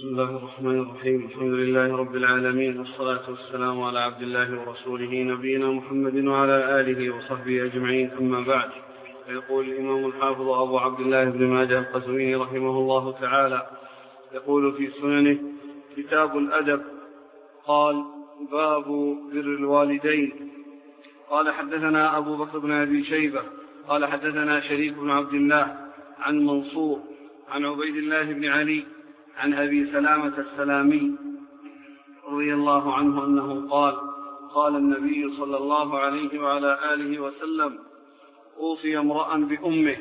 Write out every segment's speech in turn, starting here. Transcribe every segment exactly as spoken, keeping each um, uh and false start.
بسم الله الرحمن الرحيم. الحمد لله رب العالمين، والصلاة والسلام على عبد الله ورسوله نبينا محمد وعلى آله وصحبه أجمعين، أما بعد. يقول الإمام الحافظ أبو عبد الله بن ماجه القزويني رحمه الله تعالى يقول في سننه: كتاب الأدب. قال: باب بر الوالدين. قال: حدثنا أبو بكر بن أبي شيبة قال: حدثنا شريك بن عبد الله عن منصور عن عبيد الله بن علي عن أبي سلامة السلامي رضي الله عنه أنه قال: قال النبي صلى الله عليه وعلى آله وسلم: أوصي امرأ بأمه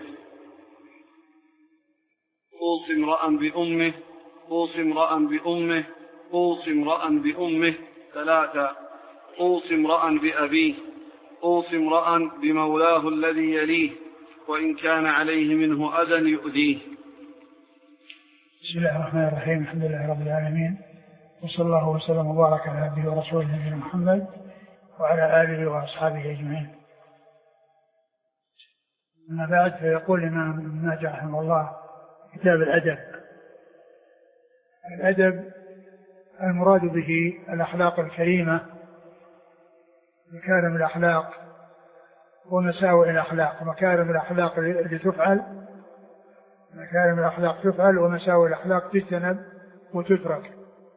أوصي امرأ بأمه أوصي امرأ بأمه أوصي امرأ بأمه ثلاثة: أوصي امرأ بأبيه، أوصي امرأ بمولاه الذي يليه، وإن كان عليه منه أذى يؤذيه. بسم الله الرحمن الرحيم. الحمد لله رب العالمين، وصلى الله وسلم وبارك على عبده ورسوله نبينا محمد وعلى آله وأصحابه أجمعين. أما بعد، فيقول الإمام ابن ماجه رحمه الله: كتاب الأدب. الأدب المراد به الأخلاق الكريمة، مكارم الأخلاق ومساوئ الأخلاق. مكارم الأخلاق التي تفعل مكارم الأخلاق تفعل ومساوئ الأخلاق تجتنب وتترك.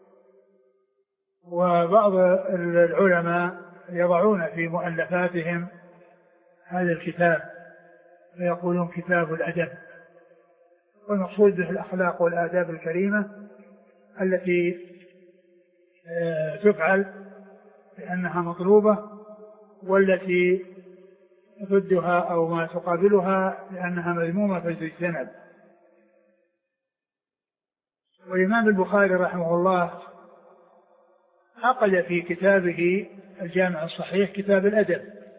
وبعض العلماء يضعون في مؤلفاتهم هذا الكتاب فيقولون كتاب الأدب، والمقصود به الأخلاق والآداب الكريمة التي تفعل لأنها مطلوبة، والتي ضدها أو ما تقابلها لأنها مذمومة فتجتنب. والإمام البخاري رحمه الله عقد في كتابه الجامع الصحيح كتاب الأدب،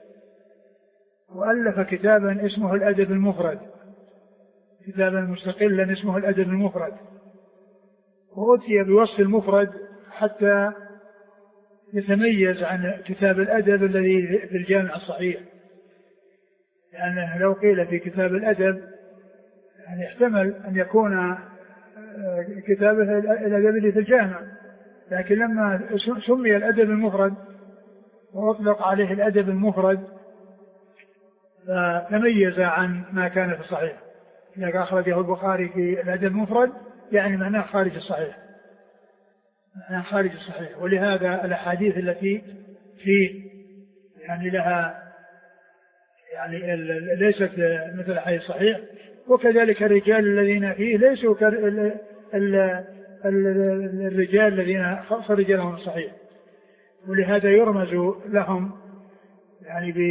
وألف كتابا اسمه الأدب المفرد، كتابا مستقلا اسمه الأدب المفرد، وأتي بوصف المفرد حتى يتميز عن كتاب الأدب الذي في الجامع الصحيح، لأنه لو قيل في كتاب الأدب يعني يحتمل أن يكون كتابه الأدب الذي في الجامع، لكن لما سمي الأدب المفرد وأطلق عليه الأدب المفرد فتميز عن ما كان في الصحيح. إذا أخرجه البخاري في الأدب المفرد يعني معناه خارج الصحيح، معناه خارج الصحيح. ولهذا الأحاديث التي فيه يعني لها يعني ليست مثل حديث الصحيح، وكذلك الرجال الذين فيه ليسوا الرجال الذين خرج لهم الصحيح، ولهذا يرمز لهم يعني ب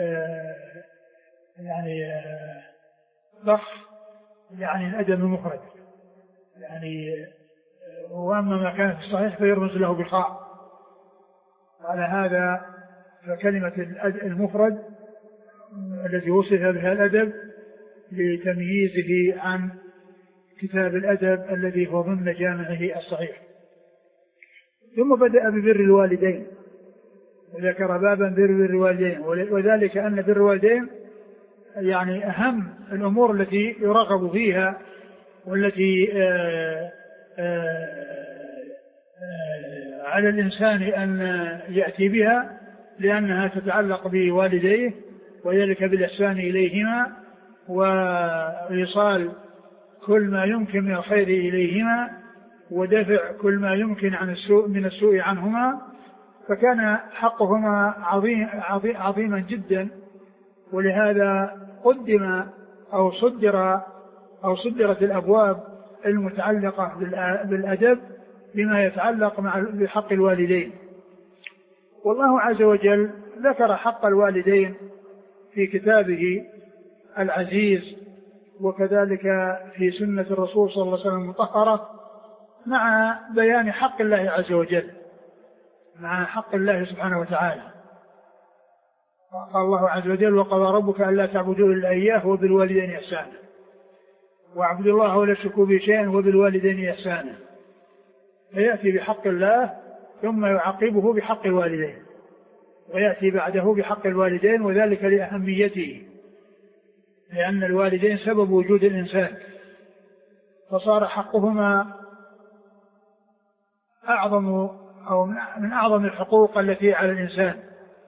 يعني ضخ يعني الأدب المفرد يعني، وأما ما كان في الصحيح فيرمز له بخاء. على هذا فكلمة المفرد الذي وصف بها الأدب لتمييزه عن كتاب الأدب الذي هو ضمن جامعه الصحيح. ثم بدأ ببر الوالدين، وذكر بابا بر الوالدين، وذلك أن بر الوالدين يعني أهم الأمور التي يرغب فيها والتي آآ آآ على الإنسان أن يأتي بها، لأنها تتعلق بوالديه، وذلك بالإحسان إليهما وإيصال كل ما يمكن من الخير إليهما ودفع كل ما يمكن عن السوء من السوء عنهما. فكان حقهما عظيم عظيم عظيما جدا، ولهذا قدم أو صدر أو صدرت الأبواب المتعلقة بالأدب بما يتعلق مع بحق الوالدين. والله عز وجل ذكر حق الوالدين في كتابه العزيز، وكذلك في سنة الرسول صلى الله عليه وسلم المطهرة، مع بيان حق الله عز وجل، مع حق الله سبحانه وتعالى. قال الله عز وجل: وقضى ربك ألا تعبدوا إلا إياه وبالوالدين إحسانا، واعبدوا الله ولا تشركوا به شيئا وبالوالدين إحسانا. فيأتي بحق الله ثم يعقبه بحق الوالدين، ويأتي بعده بحق الوالدين، وذلك لأهميته، لأن الوالدين سبب وجود الإنسان، فصار حقهما أعظم أو من أعظم الحقوق التي على الإنسان.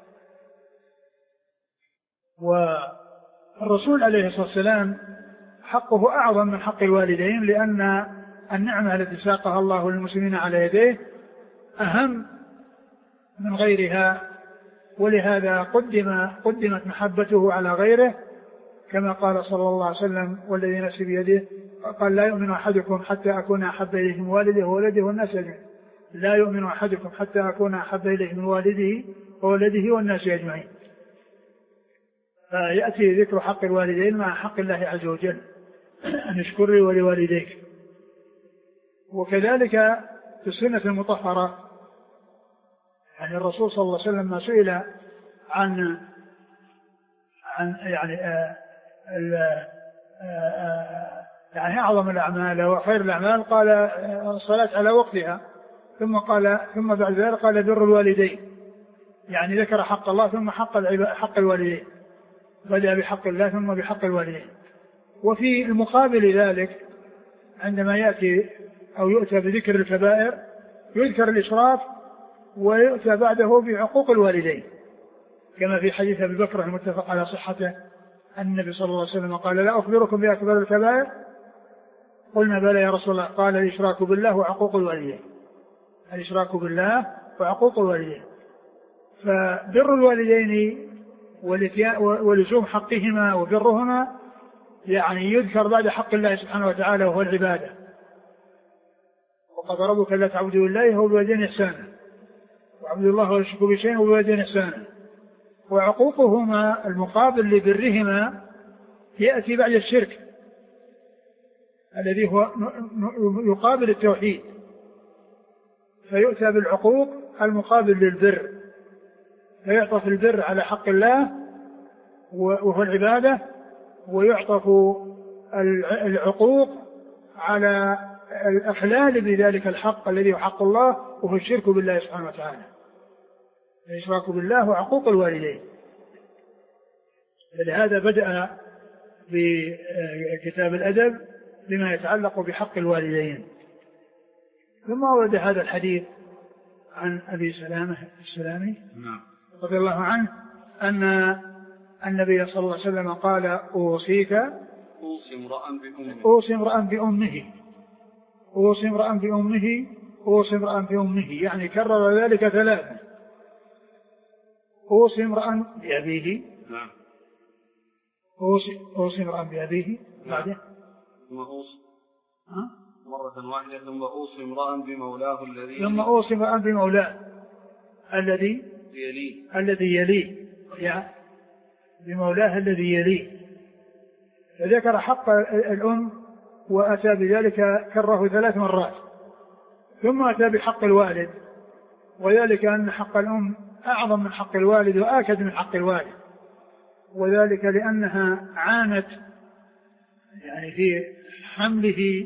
والرسول عليه الصلاة والسلام حقه أعظم من حق الوالدين، لأن النعمة التي ساقها الله للمسلمين على يديه أهم من غيرها، ولهذا قدم قدمت محبته على غيره، كما قال صلى الله عليه وسلم: والذي نفسي بيده، قال: لا يؤمن أحدكم حتى أكون أحب إليه من والده وولده والناس أجمعين. لا يؤمن أحدكم حتى أكون أحب إليه من والده وولده والناس أجمعين. فيأتي ذكر حق الوالدين مع حق الله عز وجل، أن اشكر لي ولوالديك. وكذلك في السنة المطهرة، يعني الرسول صلى الله عليه وسلم ما سئل عن عن يعني آآ آآ يعني أعظم الأعمال وخير الأعمال، قال الصلاة على وقتها، ثم قال ثم بعد ذلك قال بر الوالدين، يعني ذكر حق الله ثم حق حق الوالدين، بدأ بحق الله ثم بحق الوالدين. وفي المقابل ذلك عندما يأتي أو يؤتى بذكر الكبائر يذكر الإسراف ويؤتى بعده بعقوق الوالدين، كما في حديث أبي بكر المتفق على صحته أن النبي صلى الله عليه وسلم قال: لا أخبركم بأكبر الكبائر؟ قلنا: بلى يا رسول الله. قال: الإشراك بالله وعقوق الوالدين. الإشراك بالله وعقوق الوالدين. فبر الوالدين ولزوم حقهما وبرهما يعني يذكر بعد حق الله سبحانه وتعالى وهو العبادة. وقد ربك لا تعبدوا إلا هو بالوالدين إحسانا، وعبد الله ولا تشركوا به شيئا وبالوالدين إحسانا. وعقوقهما المقابل لبرهما يأتي بعد الشرك الذي هو يقابل التوحيد، فيؤتى بالعقوق المقابل للبر، فيعطف البر على حق الله وهو العبادة، ويعطف العقوق على الأخلال بذلك الحق الذي هو حق الله وهو الشرك بالله سبحانه وتعالى، الإشراك بالله وعقوق الوالدين. فلهذا بدأ بكتاب الأدب بما يتعلق بحق الوالدين. ثم ورد هذا الحديث عن أبي سلامة السلامي رضي الله عنه أن النبي صلى الله عليه وسلم قال: أوصيك أوصي امرأ بأمه أوصي امرأ بأمه أوصي امرأ بأمه أوصي امرأ بأمه، يعني كرر ذلك ثلاثة. أوصي امرأ بأبيه، نعم. أوصي أوصي امرأ بأبيه، بعده ثم أوصي مرة واحدة ثم أوصي امرأ بمولاه الذي ثم أوصي امرأ بمولاه الذي يليه الذي يليه يعني بمولاه الذي يليه. فذكر حق الأم وأتى بذلك كره ثلاث مرات. ثم أتى بحق الوالد، وذلك أن حق الأم أعظم من حق الوالد وآكد من حق الوالد، وذلك لأنها عانت يعني في حمله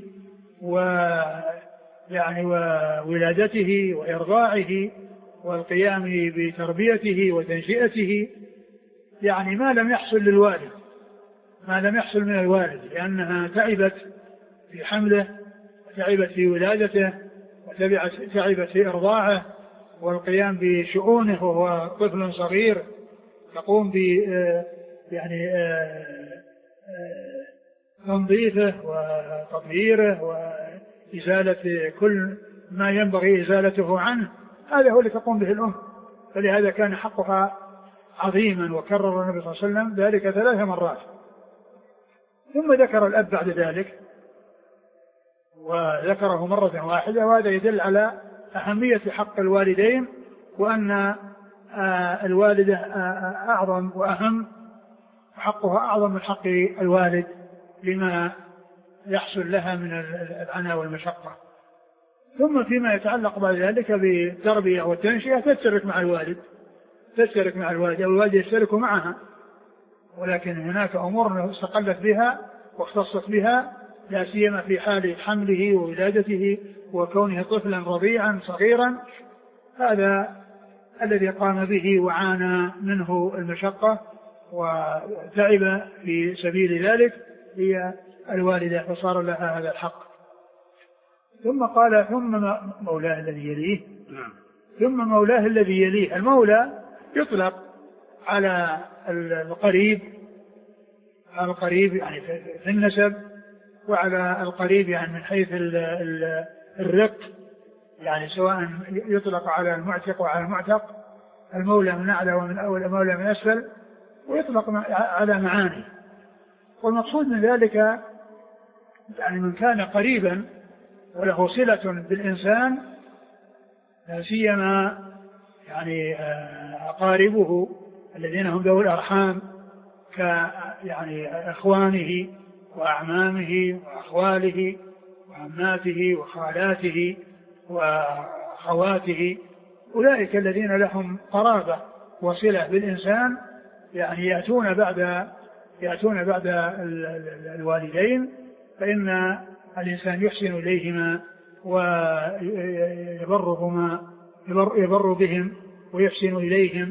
ويعني وولادته وإرضاعه والقيام بتربيته وتنشئته، يعني ما لم يحصل للوالد ما لم يحصل من الوالد، لأنها تعبت في حمله وتعبت في ولادته وتعبت في إرضاعه والقيام بشؤونه وهو طفل صغير، تقوم ب يعني تنظيفه وتطهيره وإزالة كل ما ينبغي إزالته عنه. هذا هو اللي تقوم به الأم، فلهذا كان حقها عظيما، وكرر النبي صلى الله عليه وسلم ذلك ثلاث مرات. ثم ذكر الأب بعد ذلك وذكره مرة واحدة، وهذا يدل على أهمية حق الوالدين، وأن الوالدة أعظم وأهم، وحقها أعظم من حق الوالد لما يحصل لها من العناء والمشقة. ثم فيما يتعلق بعد ذلك بالتربية والتنشئة تشترك مع الوالد تشترك مع الوالد أو الوالد يشترك معها، ولكن هناك أمور استقلت بها واختصت بها، لا سيما في حال حمله وولادته وكونه طفلا رضيعا صغيرا. هذا الذي قام به وعانى منه المشقة وتعب في سبيل ذلك هي الوالدة، فصار لها هذا الحق. ثم قال ثم مولاه الذي يليه. ثم مولاه الذي يليه. المولى يطلق على القريب، على القريب يعني في النسب، وعلى القريب يعني من حيث الرق، يعني سواء يطلق على المعتق وعلى المعتق، المولى من أعلى ومن أول، المولى من أسفل، ويطلق على معاني. والمقصود من ذلك يعني من كان قريبا وله صلة بالإنسان، لا سيما يعني أقاربه الذين هم ذوي الأرحام، ك يعني إخوانه وأعمامه وأخواله وعماته وخالاته وأخواته، أولئك الذين لهم قرابة وصلة بالإنسان، يعني يأتون بعد يأتون بعد الوالدين، فإن الإنسان يحسن إليهما ويبرهما يبر, يبر بهم ويحسن إليهم،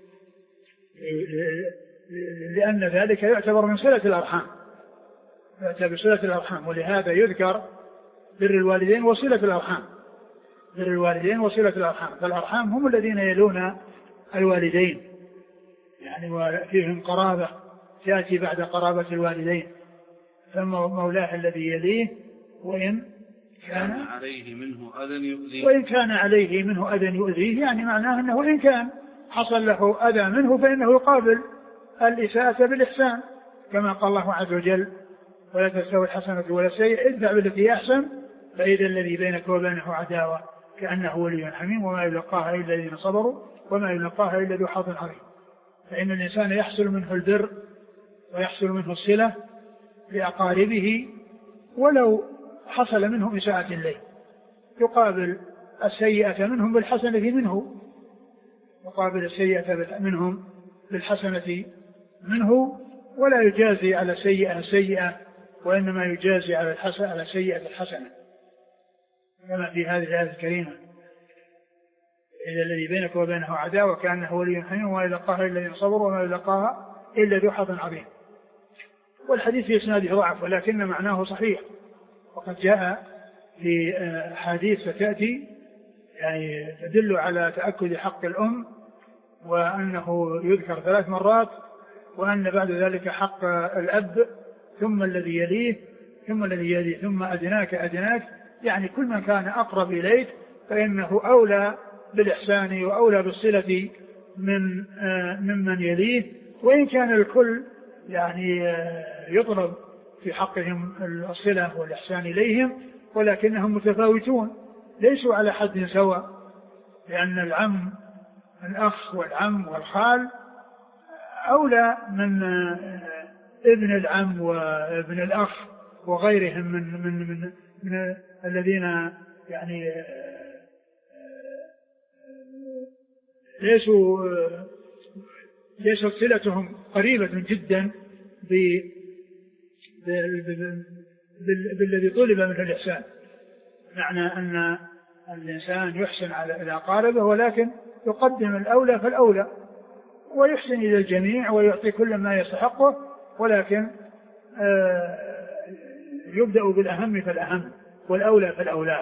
لأن ذلك يعتبر من صلة الأرحام، يعتبر صلة الأرحام. ولهذا يذكر بر الوالدين وصلة الأرحام، بر الوالدين وصلة الأرحام، فالأرحام هم الذين يلون الوالدين، يعني وفيهم قرابة تأتي بعد قرابة الوالدين. ثم مولاه الذي يليه وإن كان عليه منه أذى يؤذيه، وإن كان عليه منه أذى يؤذيه، يعني معناه أنه إن كان حصل له أذى منه فإنه يقابل الإساءة بالإحسان، كما قال الله عز وجل: ولا تستوي الحسنة ولا السيئة ادفع بالتي أحسن فإذا الذي بينك وبينه عداوة كأنه ولي حميم وما يلقاها إلا الذين صبروا وما يلقاها إلا ذو حظ عظيم. فإن الإنسان يحصل منه البر ويحصل منه الصلة لأقاربه ولو حصل منه إساءة إليه، يقابل السيئة منهم بالحسنة منه، يقابل السيئة منهم بالحسنة منه، ولا يجازي على سيئة سيئة، وإنما يجازي على الحسنة على سيئة الحسنة، كما في هذه الآية الكريمة: إذا الذي بينك وبينه عداوة كأنه ولي حميم وما يلقاها إلا الذين صبروا وما يلقاها إلا ذو حظ عظيم. والحديث في إسناده ضعف ولكن معناه صحيح، وقد جاء في حديث ستأتي يعني تدل على تأكد حق الأم، وأنه يذكر ثلاث مرات، وأن بعد ذلك حق الأب، ثم الذي يليه، ثم الذي يليه، ثم أدناك أدناك، يعني كل من كان أقرب إليك فإنه أولى بالإحسان وأولى بالصلة من ممن يليه، وإن كان الكل يعني يطلب في حقهم الصلة والإحسان إليهم، ولكنهم متفاوتون ليسوا على حد سواء، لأن العم الأخ والعم والخال أولى من ابن العم وابن الأخ وغيرهم من من من, من الذين يعني ليسوا ليست صلتهم قريبة جدا بالذي طلب منه الإحسان. معنى أن الإنسان يحسن على الأقارب، ولكن يقدم الأولى فالأولى، ويحسن إلى الجميع ويعطي كل ما يستحقه، ولكن يبدأ بالأهم فالأهم والأولى فالأولى.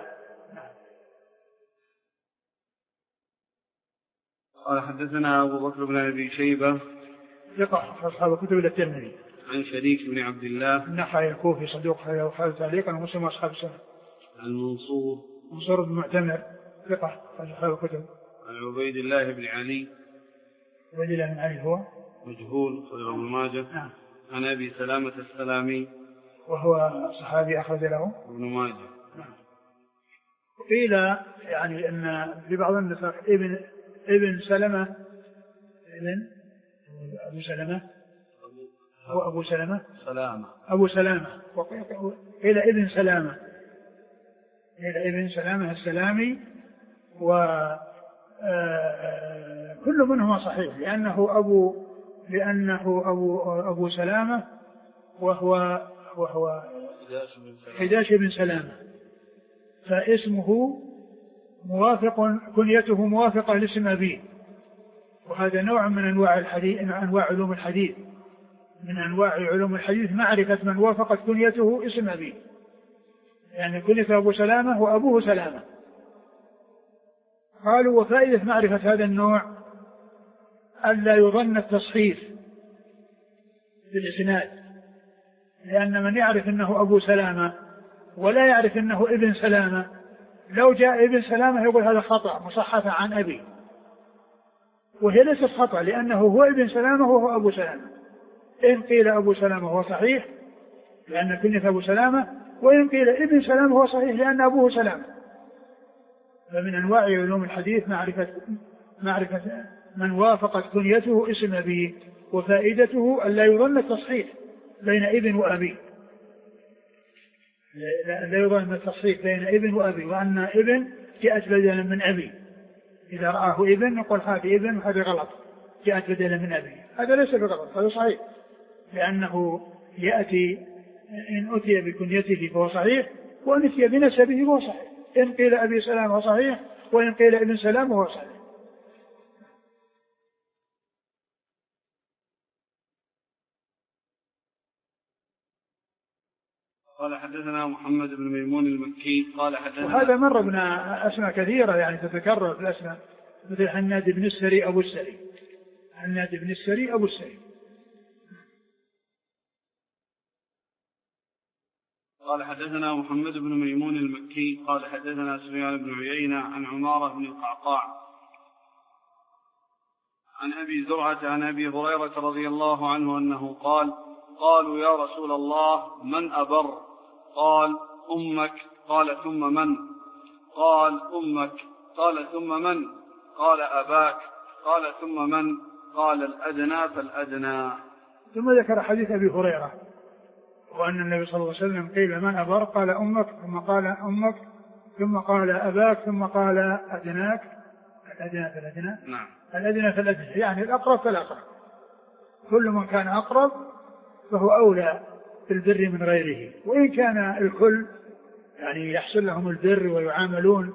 قال حدثنا أبو بكر بن أبي شيبة ثقة أصحاب كتب الترمذي، عن شريك بن عبد الله النخعي الكوفي صدوق وخالد تعليقا ومسلم أصحاب السنة، عن منصور منصور بن معتمر ثقة أصحاب الكتب، عن عبيد الله بن علي عبيد الله بن علي هو مجهول صدر ابن ماجه، نعم، عن أبي سلامة السلامي وهو صحابي أخرج له ابن ماجه. نعم. قيل يعني أن لبعض النسخ ابن ابن سلمة ابن أبو سلمة هو أبو سلمة سلامة أبو سلامة، وقيل ابن سلامة، قيل ابن سلامة السلامي، وكل منهما صحيح، لأنه أبو لأنه أبو أبو سلامة وهو وهو حداش بن سلامة، فاسمه موافق، كنيته موافقة لاسم أبيه، وهذا نوع من أنواع الحديث، أنواع علوم الحديث، من أنواع علوم الحديث معرفة من وافقت كنيته اسم أبيه، يعني كنية أبو سلامة وأبوه سلامة. قالوا وفائدة معرفة هذا النوع ألا يظن التصحيف في الإسناد، لأن من يعرف أنه أبو سلامة ولا يعرف أنه ابن سلامة، لو جاء ابن سلامة يقول هذا خطأ مصحف عن أبي، وهي ليست خطأ لأنه هو ابن سلامة وهو أبو سلامة. إن قيل أبو سلامة هو صحيح لأن كنية أبو سلامة، وإن قيل ابن سلامة هو صحيح لأن أبوه سلامة. فمن أنواع علوم الحديث معرفة معرفة من وافقت كنيته اسم أبيه، وفائدته أن لا يظن التصحيح بين ابن وأبي، لا يظن التصحيح بين ابن وأبي، وأن ابن جاءت بدلا من أبي، إذا رآه ابن نقول هذا ابن وهذا غلط، جاءت بدلا من أبي، هذا ليس بغلط، هذا صحيح، لأنه يأتي إن أتي بكنيته فهو صحيح، وإن أتي بنسبه فهو صحيح. إن قيل أبي سلام هو صحيح، وإن قيل ابن سلام هو صحيح. قال حدثنا محمد بن ميمون المكي قال حدثنا، وهذا مر بنا أسماء كثيرة يعني تتكرر في الأسماء، مثل حناد بن السري أبو السري، حناد بن السري أبو السري. قال حدثنا محمد بن ميمون المكي قال حدثنا سفيان بن عيينة عن عمارة بن القعقاع عن أبي زرعة عن أبي هريرة رضي الله عنه أنه قال: قالوا يا رسول الله من أبر؟ قال: أمك. قال: ثم من؟ قال: أمك. قال: ثم من؟ قال: أباك. قال: ثم من؟ قال: الأدنى فالأدنى. ثم ذكر حديث أبي هريرة وأن النبي صلى الله عليه وسلم قيل من أبر؟ قال: أمك. ثم قال: أمك. ثم قال: أباك. ثم قال: أدناك. الأدنى فالأدنى. نعم. الأدنى فالأدنى يعني الأقرب فالأقرب، كل من كان أقرب فهو أولى بالبر من غيره، وإن كان الكل يعني يحصل لهم البر ويعاملون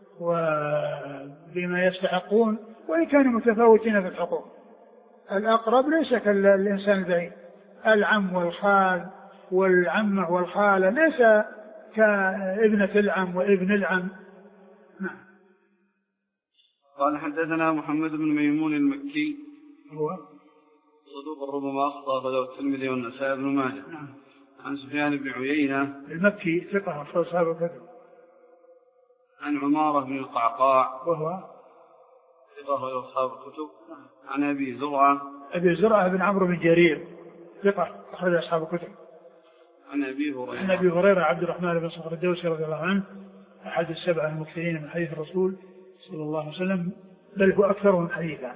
وبما يستحقون، وإن كانوا متفاوتين في الحقوق. الأقرب ليس كالإنسان البعيد، العم والخال والعمة والخالة ليس كابنة العم وابن العم. نعم. قال حدثنا محمد بن ميمون المكي هو صدوق ربما أخطأ فله الترمذي والنسائي بن ماجه. نعم. عن سفيان بن عيينة المكي ثقة أخرج أصحاب الكتب. عن عمارة بن القعقاع وهو ثقة أخرج أصحاب الكتب. عن أبي زرعة أبي زرعة بن عمرو بن جرير ثقة أخرج أصحاب الكتب. عن أبي هريرة عن أبي هريرة عبد الرحمن بن صخر الدوسي رضي الله عنه أحد السبعة المكثرين من حديث الرسول صلى الله عليه وسلم، بل هو أكثرهم حديثا.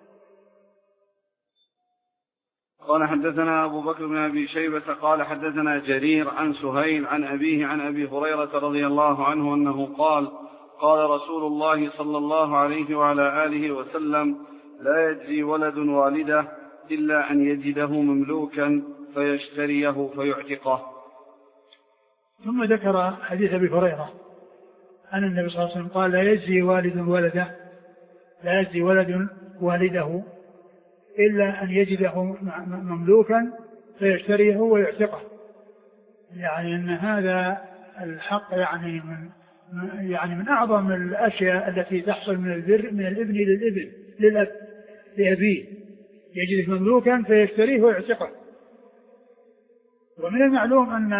قال حدثنا أبو بكر بن أبي شيبة قال حدثنا جرير عن سهيل عن أبيه عن أبي هريرة رضي الله عنه أنه قال: قال رسول الله صلى الله عليه وعلى آله وسلم: لا يجزي ولد والده إلا أن يجده مملوكا فيشتريه فيعتقه. ثم ذكر حديث أبي هريرة أن النبي صلى الله عليه وسلم قال: لا يجزي والد ولده لا يجزي ولد والده إلا أن يجده مملوكا فيشتريه ويعتقه. يعني أن هذا الحق يعني من يعني من أعظم الأشياء التي تحصل من البر من الابن للابن للأب لأبيه، يجده مملوكا فيشتريه ويعتقه. ومن المعلوم أن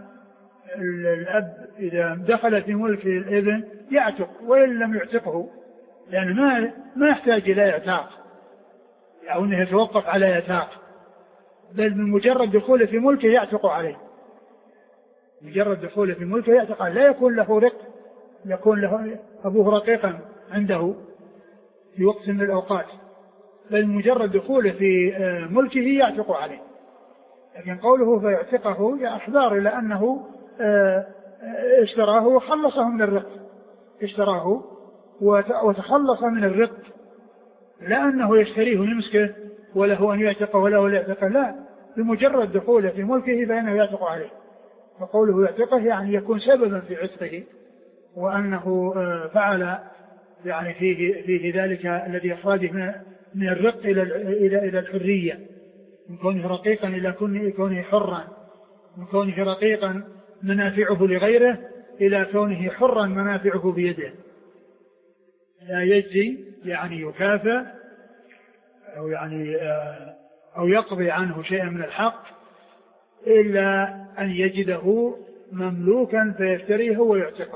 الأب إذا دخل في ملك الابن يعتق وإن لم يعتقه، لأن ما ما يحتاج إلى إعتاق أو أنه يتوقف على إعتاق، بل من مجرد دخوله في ملكه يعتق عليه، مجرد دخوله في ملكه يعتق عليه، لا يكون له رق، يكون له أبوه رقيقا عنده في وقت من الأوقات، بل مجرد دخوله في ملكه يعتق عليه. لكن قوله فيعتقه يا أحذار إلى أنه اشتراه وخلصه من الرق، اشتراه وتخلص من الرق، لا أنه يشتريه ويمسكه وله أن يعتقه وله أن يعتقه، لا، بمجرد دخوله في ملكه فإنه يعتق عليه. فقوله يعتقه يعني يكون سببا في عتقه، وأنه فعل يعني فيه, فيه ذلك الذي أخرجه من الرق إلى إلى إلى الحرية، من كونه رقيقا إلى كونه حرا، من كونه رقيقا منافعه لغيره إلى كونه حرا منافعه بيده، لا يجزي يعني يكافئ أو يعني أو يقضي عنه شيئا من الحق إلا أن يجده مملوكا فيشتريه ويعتقه.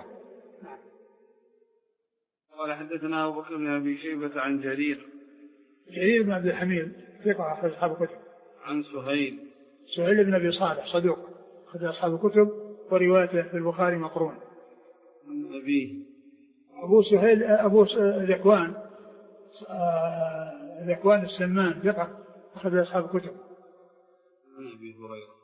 قال حدثنا أبو بكر بن أبي شيبة عن جرير جرير بن عبد الحميد ثقة أخرج أصحاب الكتب. عن سهيل سهيل بن أبي صالح صدوق أخرج أصحاب الكتب وروايته في البخاري مقرون. عن أبيه أبو سهيل أبو ذكوان ذكوان السمان ثقة أخرج أصحاب الكتب. عن أبي هريرة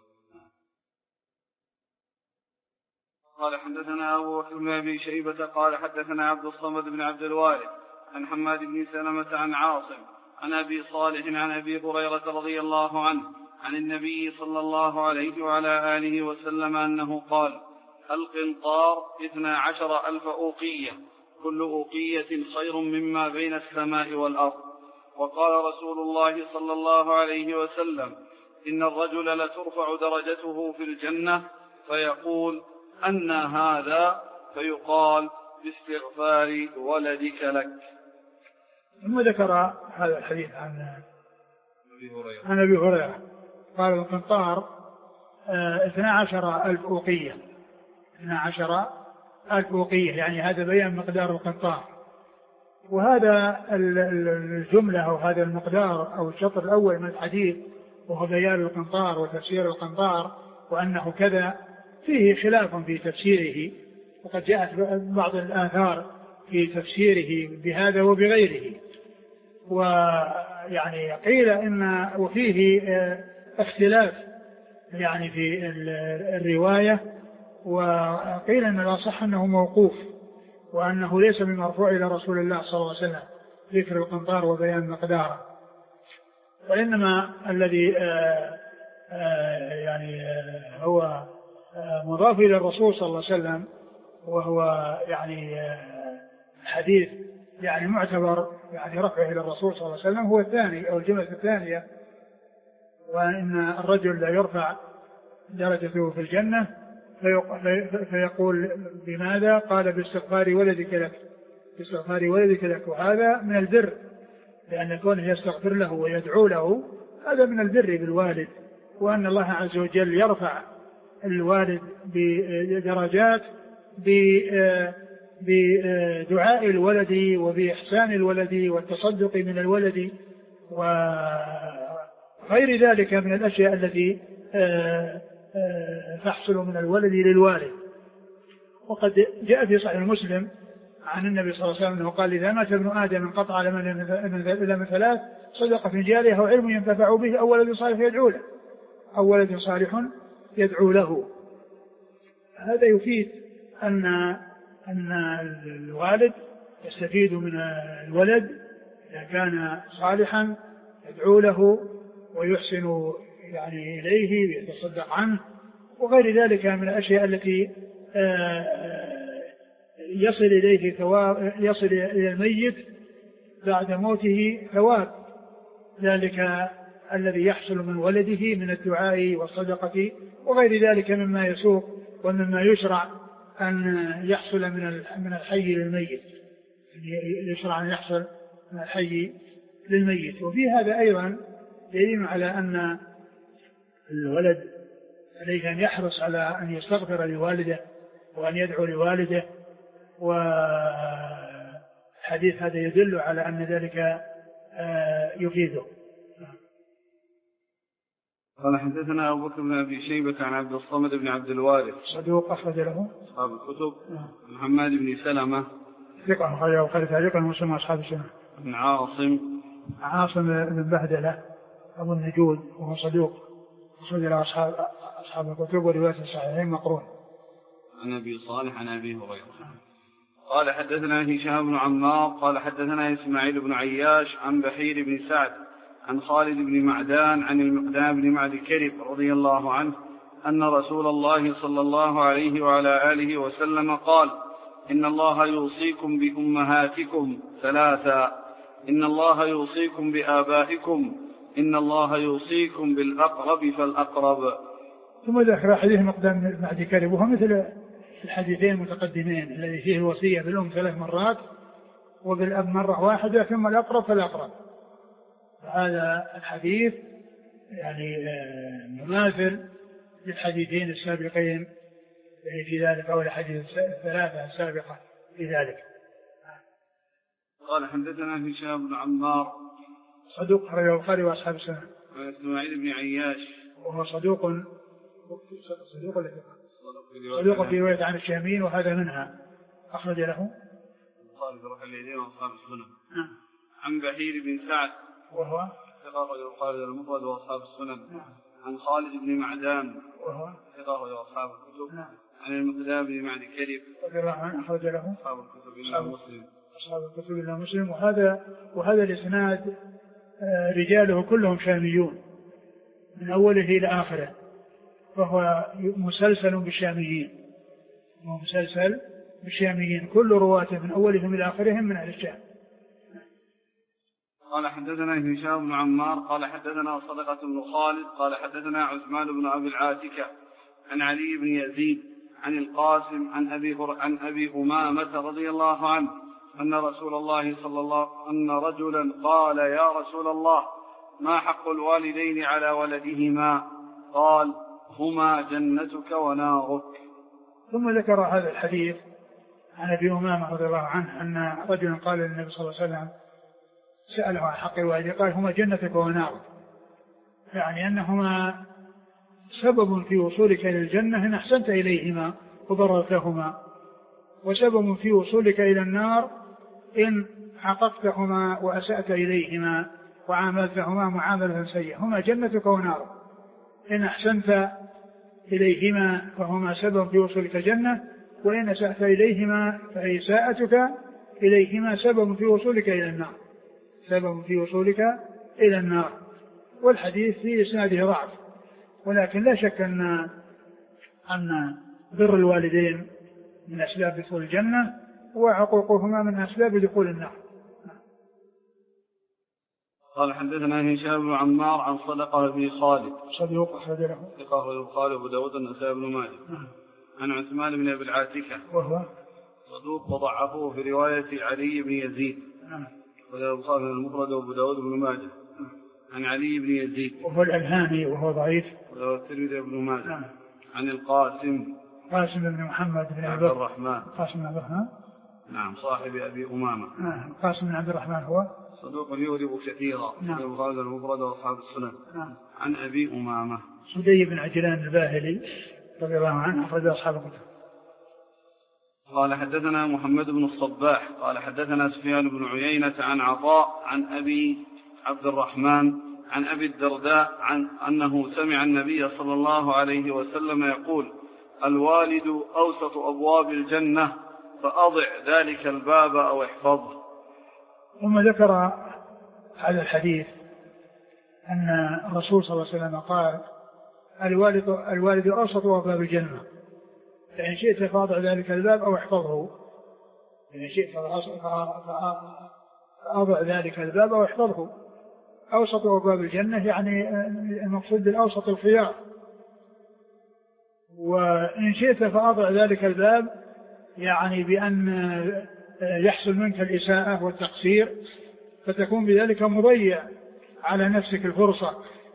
قال حدثنا أبو بكر بن أبي شيبة قال حدثنا عبد الصمد بن عبد الوارث عن حماد بن سلمة عن عاصم عن أبي صالح عن أبي هريرة رضي الله عنه عن النبي صلى الله عليه وعلى آله وسلم أنه قال: القنطار اثنا عشر ألف أوقية، كل أوقية خير مما بين السماء والأرض. وقال رسول الله صلى الله عليه وسلم: إن الرجل لترفع درجته في الجنة فيقول: أن هذا؟ فيقال: باستغفار ولدك لك. ثم ذكر هذا الحديث عن أبي هريرة عن أبي هريرة قال: القنطار اثنا عشر ألف أوقية، اثنا عشر ألف أوقية، يعني هذا بيان مقدار القنطار. وهذا الجملة أو هذا المقدار أو الشطر الأول من الحديث وهو بيان القنطار وتفسير القنطار وأنه كذا فيه خلاف في تفسيره، وقد جاءت بعض الآثار في تفسيره بهذا وبغيره، ويعني قيل إن وفيه اختلاف يعني في الرواية، وقيل أن الأصح أنه موقوف وأنه ليس بمرفوع إلى رسول الله صلى الله عليه وسلم ذكر القنطار وبيان مقداره، وإنما الذي آآ آآ يعني آآ هو مضاف إلى الرسول صلى الله عليه وسلم وهو يعني حديث يعني معتبر يعني رفعه إلى الرسول صلى الله عليه وسلم هو الثاني أو الجملة الثانية، وإن الرجل لا يرفع درجته في الجنة فيقول بماذا؟ قال: باستغفار ولدك لك، باستغفار ولدك لك. وهذا من البر، لأن كونه يستغفر له ويدعو له هذا من البر بالوالد، وأن الله عز وجل يرفع الوالد بدرجات بدعاء الولد وبإحسان الولد والتصدق من الولد وغير ذلك من الأشياء التي تحصل من الولد للوالد. وقد جاء في صحيح مسلم عن النبي صلى الله عليه وسلم أنه قال: إذا مات ابن آدم انقطع إلى من ثلاث: صدقة جارية أو علم ينتفع به أو ولد صالح يدعو له أو ولد صالح يدعو له. هذا يفيد أن أن الوالد يستفيد من الولد إذا كان صالحا يدعو له ويحسن يعني إليه ويتصدق عنه وغير ذلك من الأشياء التي يصل إليه ثواب، يصل إلى الميت بعد موته ثواب ذلك الذي يحصل من ولده من الدعاء والصدقة وغير ذلك مما يسوق ومما يشرع أن يحصل من من الحي للميت، يشرع أن يحصل من الحي للميت. وفي هذا أيضا دليل على أن الولد عليه أن يحرص على أن يستغفر لوالده وأن يدعو لوالده، وحديث هذا يدل على أن ذلك يفيده. قال حدثنا أبو بكر بن أبي شيبة عن عبد الصمد بن عبد الوارث صدوق أخرج له أصحاب الكتب. محمد بن سلمة ثقة أخرجه وخالد تعليقا ومسلم أصحاب السنة. بن عاصم عاصم بن بهدلة أبو النجود وهو صدوق أخرج له أصحاب أصحاب الكتب ورواية الصحيحين مقرون. عن أبي صالح عن أبي هريرة قال حدثنا هشام بن عمار قال حدثنا إسماعيل بن عياش عن بحير بن سعد عن خالد بن معدان عن المقدام بن معد كرب رضي الله عنه أن رسول الله صلى الله عليه وعلى آله وسلم قال: إن الله يوصيكم بأمهاتكم ثلاثا، إن الله يوصيكم بآبائكم، إن الله يوصيكم بالأقرب فالأقرب. ثم ذكر حديث مقدام المعدي كذب، وهو مثل الحديثين المتقدمين الذي فيه الوصية بالأم ثلاث مرات وبالأب مرة واحدة ثم الأقرب فالأقرب. هذا الحديث يعني مماثل للحديثين السابقين في ذلك، أو الحديث الثلاثة السابقة في ذلك. قال حدثنا هشام بن عمار صدوق أخرجه البخاري وأصحاب السنن. عن إسماعيل بن عياش وهو صدوق صدوق صدوق في رواية عن الشاميين، وهذا منها أخرج له البخاري في اليدين وأصحاب السنن. عن بهير بن سعد وهو ثقة البخاري المفرد وأصحاب السنن. عن خالد بن معدان وهو ثقة وأصحاب الكتب. نعم. عن المقدام بن معدي كرب رضي الله عنه أخرج له أصحاب الكتب إلا مسلم أصحاب الكتب إلا مسلم. وهذا وهذا الإسناد رجاله كلهم شاميون من أوله إلى آخره، فهو مسلسل بالشاميين، مسلسل بالشاميين، كل رواته من أولهم إلى آخرهم من أهل الشام. قال حدثنا هشام بن عمار قال حدثنا صدقة بن خالد قال حدثنا عثمان بن أبي العاتكة عن علي بن يزيد عن القاسم عن أبي عن أبي أمامة رضي الله عنه أن رسول الله صلى الله أن رجلا قال يا رسول الله ما حق الوالدين على ولدهما؟ قال هما جنتك ونارك. ثم ذكر هذا الحديث عن أبي أمامة رضي الله عنه أن رجلا قال للنبي صلى الله عليه وسلم سأله عن حق الوالدين قال هما جنتك ونارك، يعني أنهما سبب في وصولك إلى الجنة إن أحسنت إليهما وبررت لهما، وسبب في وصولك إلى النار إن عققتهما وأسأت إليهما وعاملتهما معاملة سيئة. هما جنتك ونارك، إن أحسنت إليهما فهما سبب في وصولك الجنة، وإن أسأت إليهما فإساءتك إليهما سبب في وصولك إلى النار، سبب في وصولك إلى النار. والحديث في إسناده ضعف، ولكن لا شك أن أن بر الوالدين من أسباب دخول الجنة، وعقوقهما من أسباب دخول النار. قال حدثنا هشام بن عمار عن صدقة بن خالد صدوق أخرج له ثقة البخاري وأبو داود والنسائي بن ماجه. عن عثمان بن أبي العاتكة وهو صدوق وضعفوه في رواية علي بن يزيد وله البخاري المفرد وأبو داود بن ماجه. عن علي بن يزيد وهو الألهاني وهو ضعيف وله الترمذي بن ماجه. عن القاسم قاسم بن محمد بن عبد الرحمن قاسم بن عبد الرحمن نعم صاحب أبي أمامة. نعم قاسم بن عبد الرحمن هو صدوق يهرب كثيرا نعم البخاري المفرد وأصحاب السنن. نعم. عن أبي أمامة سدي بن عجلان الباهلي رضي الله عنه أخرج أصحاب الكتب. قال حدثنا محمد بن الصباح قال حدثنا سفيان بن عيينة عن عطاء عن أبي عبد الرحمن عن أبي الدرداء عن أنه سمع النبي صلى الله عليه وسلم يقول الوالد أوسط أبواب الجنة فأضع ذلك الباب أو احفظه. ثم ذكر هذا الحديث أن الرسول صلى الله عليه وسلم قال الوالد, الوالد أوسط أبواب الجنة، فإن شئت فأضع ذلك الباب أو احفظه، إن شئت فأضع ذلك الباب أو احفظه. أوسط أبواب الجنة يعني المقصود بالأوسط الخيار، وإن شئت فأضع ذلك الباب يعني بأن يحصل منك الإساءة والتقصير، فتكون بذلك مضيع على نفسك الفرصة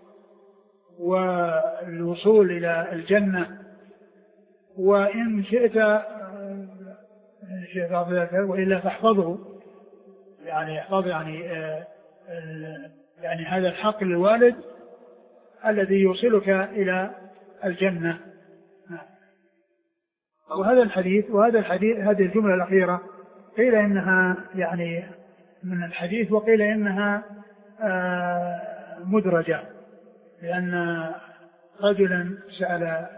والوصول إلى الجنة. وإن شئت وإلا فاحفظه، يعني احفظ يعني يعني هذا الحق للوالد الذي يوصلك إلى الجنة. وهذا الحديث وهذا الحديث هذه الجملة الأخيرة قيل إنها يعني من الحديث، وقيل إنها مدرجة، لأن رجلا سأل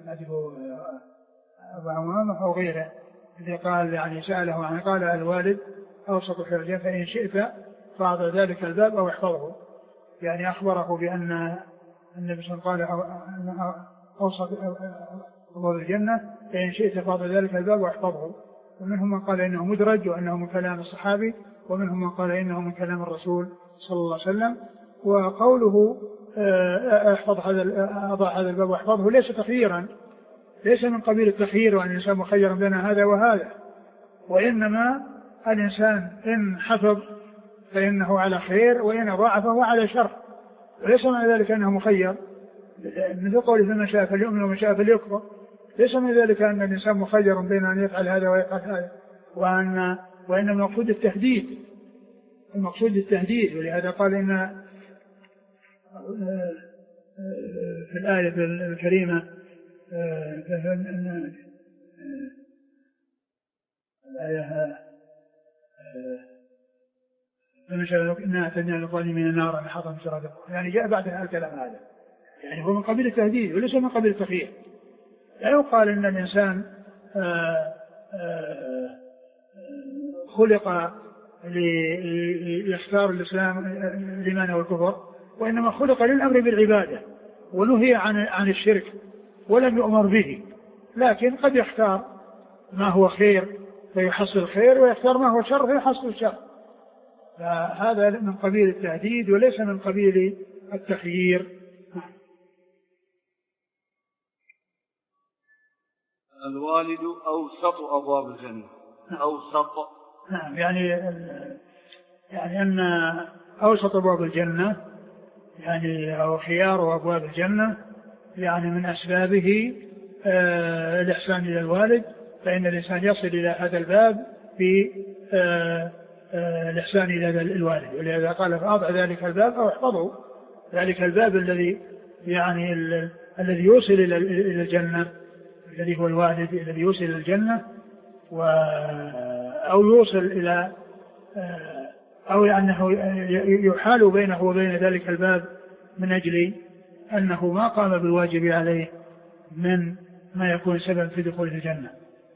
أبو أمامة أو غيره الذي قال يعني سأله عن قال الوالد أوسط الخير فإن شئت فأضع ذلك الباب أو احفظه، يعني أخبره بأن النبي صلى الله عليه وسلم قال أوسط أبواب الجنة فإن شئت فأضع ذلك الباب واحفظه. ومنهم من قال إنه مدرج وأنه من كلام الصحابي، ومنهم من قال إنه من كلام الرسول صلى الله عليه وسلم. وقوله احفظ هذا أضع هذا الباب واحفظه ليس تخييرا، ليس من قبيل التخيير وأن الإنسان مخير بين هذا وهذا، وإنما الإنسان إن حفظ فإنه على خير وإن أضاع فهو على شر، وليس معنى ذلك أنه مخير مثل قوله فمن شاء فليؤمن ومن شاء فليكفر، ليس من ذلك أن الإنسان مخير بين أن يفعل هذا ويفعل هذا، وأن وإن المقصود التهديد، المقصود التهديد. ولهذا قال إن في الآية الكريمة الآية فمن شاء إنا أعتدنا للظالمين نارا أحاط بسرادقها، يعني جاء بعدها الكلام هذا، يعني هو من قبيل التهديد وليس من قبيل التخيير. لا يقال إن الإنسان آآ آآ خلق ليختار الإسلام الإيمان والكفر، وإنما خلق للأمر بالعبادة ونهي عن عن الشرك ولم يؤمر به، لكن قد يختار ما هو خير فيحصل خير ويختار ما هو شر فيحصل الشر، فهذا من قبيل التهديد وليس من قبيل التخيير. الوالد أوسط أبواب الجنة. أوسط نعم، يعني يعني أن أوسط أبواب الجنة يعني أو خيار أبواب الجنة يعني من أسبابه آه الإحسان إلى الوالد، فإن الإنسان يصل إلى هذا الباب في آه آه الإحسان إلى الوالد، ولهذا قال فأضع ذلك الباب أو احفظه، ذلك الباب الذي يعني الذي يوصل إلى إلى الجنة الذي هو الوالد، الذي يوصل إلى الجنة و أو يوصل إلى أو أنه يحال بينه وبين ذلك الباب من أجل أنه ما قام بالواجب عليه من ما يكون سبب في دخول الجنة.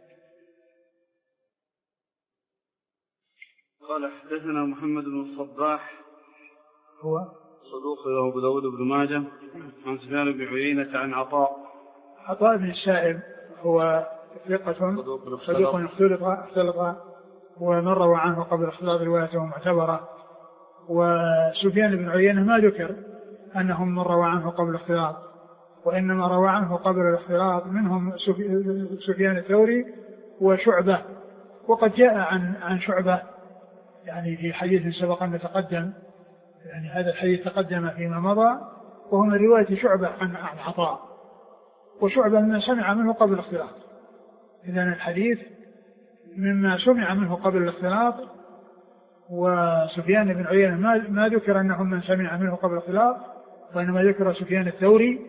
قال حدثنا محمد بن الصباح هو صدوق له أبو داود بن ماجه عن سفيان بن عيينة عن عطاء عطاء بن السائب هو ثقة صدوق اختلط اختلط ومن روى عنه قبل اختلاط روايته معتبرة، وسفيان بن عيينة ما ذكر أنهم من روى عنه قبل الاختلاط، وإنما روى عنه قبل الاختلاط منهم سفيان الثوري وشعبة، وقد جاء عن عن شعبة يعني في حديث سبق أن تقدم، يعني هذا الحديث تقدم فيما مضى، وهو من رواية شعبة عن عطاء، وشعبة من سمع منه قبل الاختلاط، إذن الحديث مما سمع منه قبل الاختلاط، وسفيان بن عيينة ما, ما ذكر أنه من سمع منه قبل الاختلاط، وإنما ذكر سفيان الثوري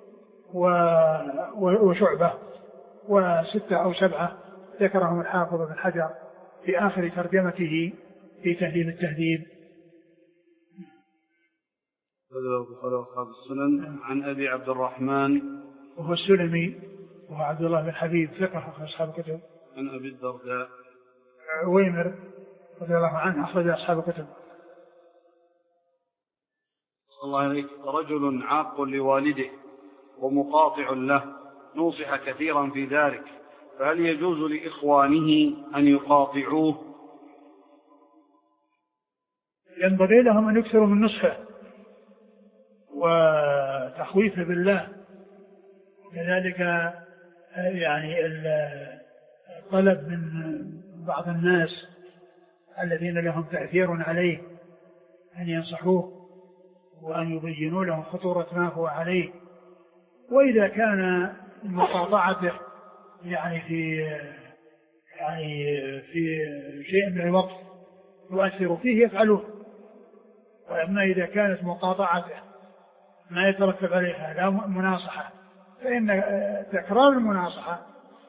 وشعبة، وستة أو سبعة ذكرهم الحافظ بن حجر في آخر ترجمته في تهذيب التهذيب. قال أصحاب السنن عن أبي عبد الرحمن وهو السلمي وهو عبد الله بن حبيب ثقة في أصحاب الكتب. عن أبي الدرداء عويمر رضي الله عنه أخرج أصحاب الكتب. صلى الله عليه رجل عاق لوالده ومقاطع له نوصح كثيرا في ذلك، فهل يجوز لإخوانه أن يقاطعوه؟ ينبغي لهم أن يكثروا من نصحه وتخويفه بالله، كذلك يعني الطلب من بعض الناس الذين لهم تأثير عليه أن ينصحوه وأن يبينوا له خطورة ما هو عليه، وإذا كان مقاطعته يعني في يعني في شيء من الوقت يؤثر فيه يفعله، وأما إذا كانت مقاطعته ما يترتب عليها لا مناصحة، فإن تكرار المناصحة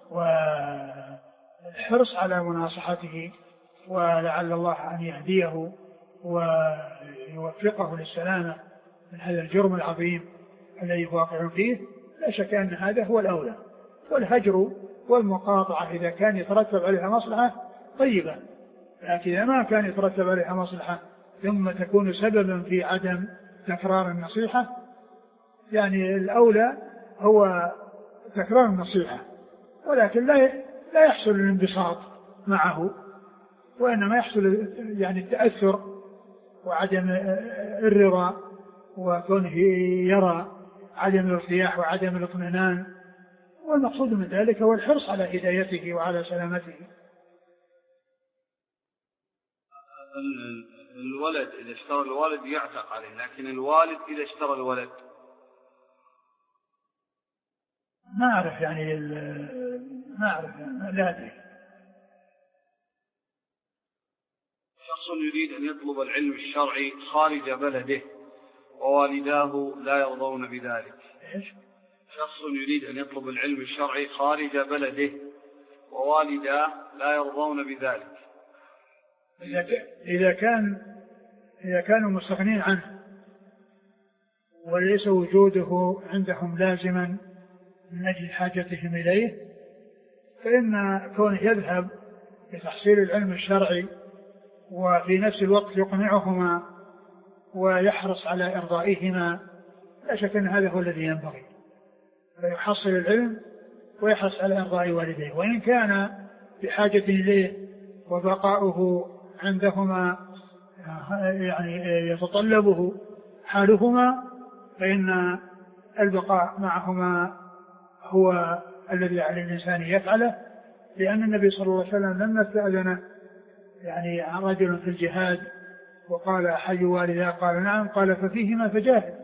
والحرص على مناصحته ولعل الله أن يهديه ويوفقه للسلامة من هذا الجرم العظيم الذي واقع فيه، لا شك أن هذا هو الأولى. والهجر والمقاطعة إذا كان يترتب عليها مصلحة طيبة، لكن إذا ما كان يترتب عليها مصلحة ثم تكون سببا في عدم تكرار النصيحة، يعني الأولى هو تكرار النصيحة، ولكن لا لا يحصل الانبساط معه، وإنما يحصل يعني التأثر وعدم الرضا وكونه يرى عدم الارتياح وعدم الاطمئنان، والمقصود من ذلك هو الحرص على هدايته وعلى سلامته. الولد إذا اشترى الوالد يعتق عليه، لكن الوالد إذا اشترى الولد ما أعرف يعني ما أعرف لا أدري. شخص يريد أن يطلب العلم الشرعي خارج بلده ووالداه لا يرضون بذلك. إيش؟ شخص يريد أن يطلب العلم الشرعي خارج بلده ووالداه لا يرضون بذلك. إذا كان إذا كانوا مستغنين عنه وليس وجوده عندهم لازما من أجل حاجتهم إليه، فإن كونه يذهب لتحصيل العلم الشرعي وفي نفس الوقت يقنعهما ويحرص على إرضائهما، لا شك أن هذا هو الذي ينبغي، فيحصل العلم ويحرص على إرضاء والديه. وإن كان بحاجة إليه وبقاؤه عندهما يعني يتطلبه حالهما، فإن البقاء معهما هو الذي على الإنسان يفعله، لأن النبي صلى الله عليه وسلم لما استأذنه يعني رجل في الجهاد وقال حي والداه قال نعم، قال ففيهما فجاهد.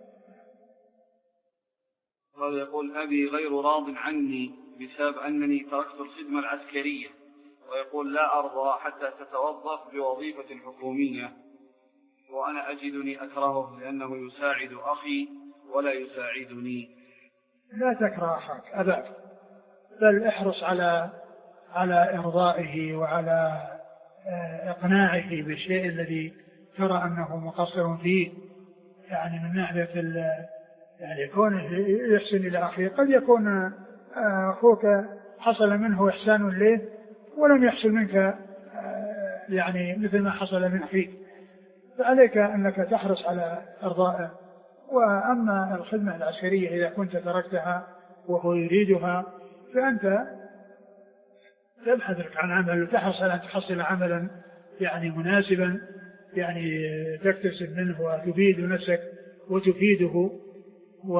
هذا يقول أبي غير راض عني بسبب أنني تركت الخدمة العسكرية، ويقول لا أرضى حتى تتوظف بوظيفة حكومية، وأنا أجدني أكرهه لأنه يساعد أخي ولا يساعدني. لا تكره أخاك أباك، بل احرص على على إرضائه وعلى إقناعه بالشيء الذي ترى أنه مقصر فيه، يعني من ناحية يعني كونه يحسن إلى أخيه. قد يكون أخوك حصل منه إحسان له ولم يحصل منك يعني مثل ما حصل من أخيك، فعليك أنك تحرص على إرضائه. وأما الخدمة العسكرية إذا كنت تركتها وهو يريدها، فأنت تبحث عن عمل وتحرص على أن تحصل عملا يعني مناسبا، يعني تكتسب منه وتفيد نفسك وتفيده، و...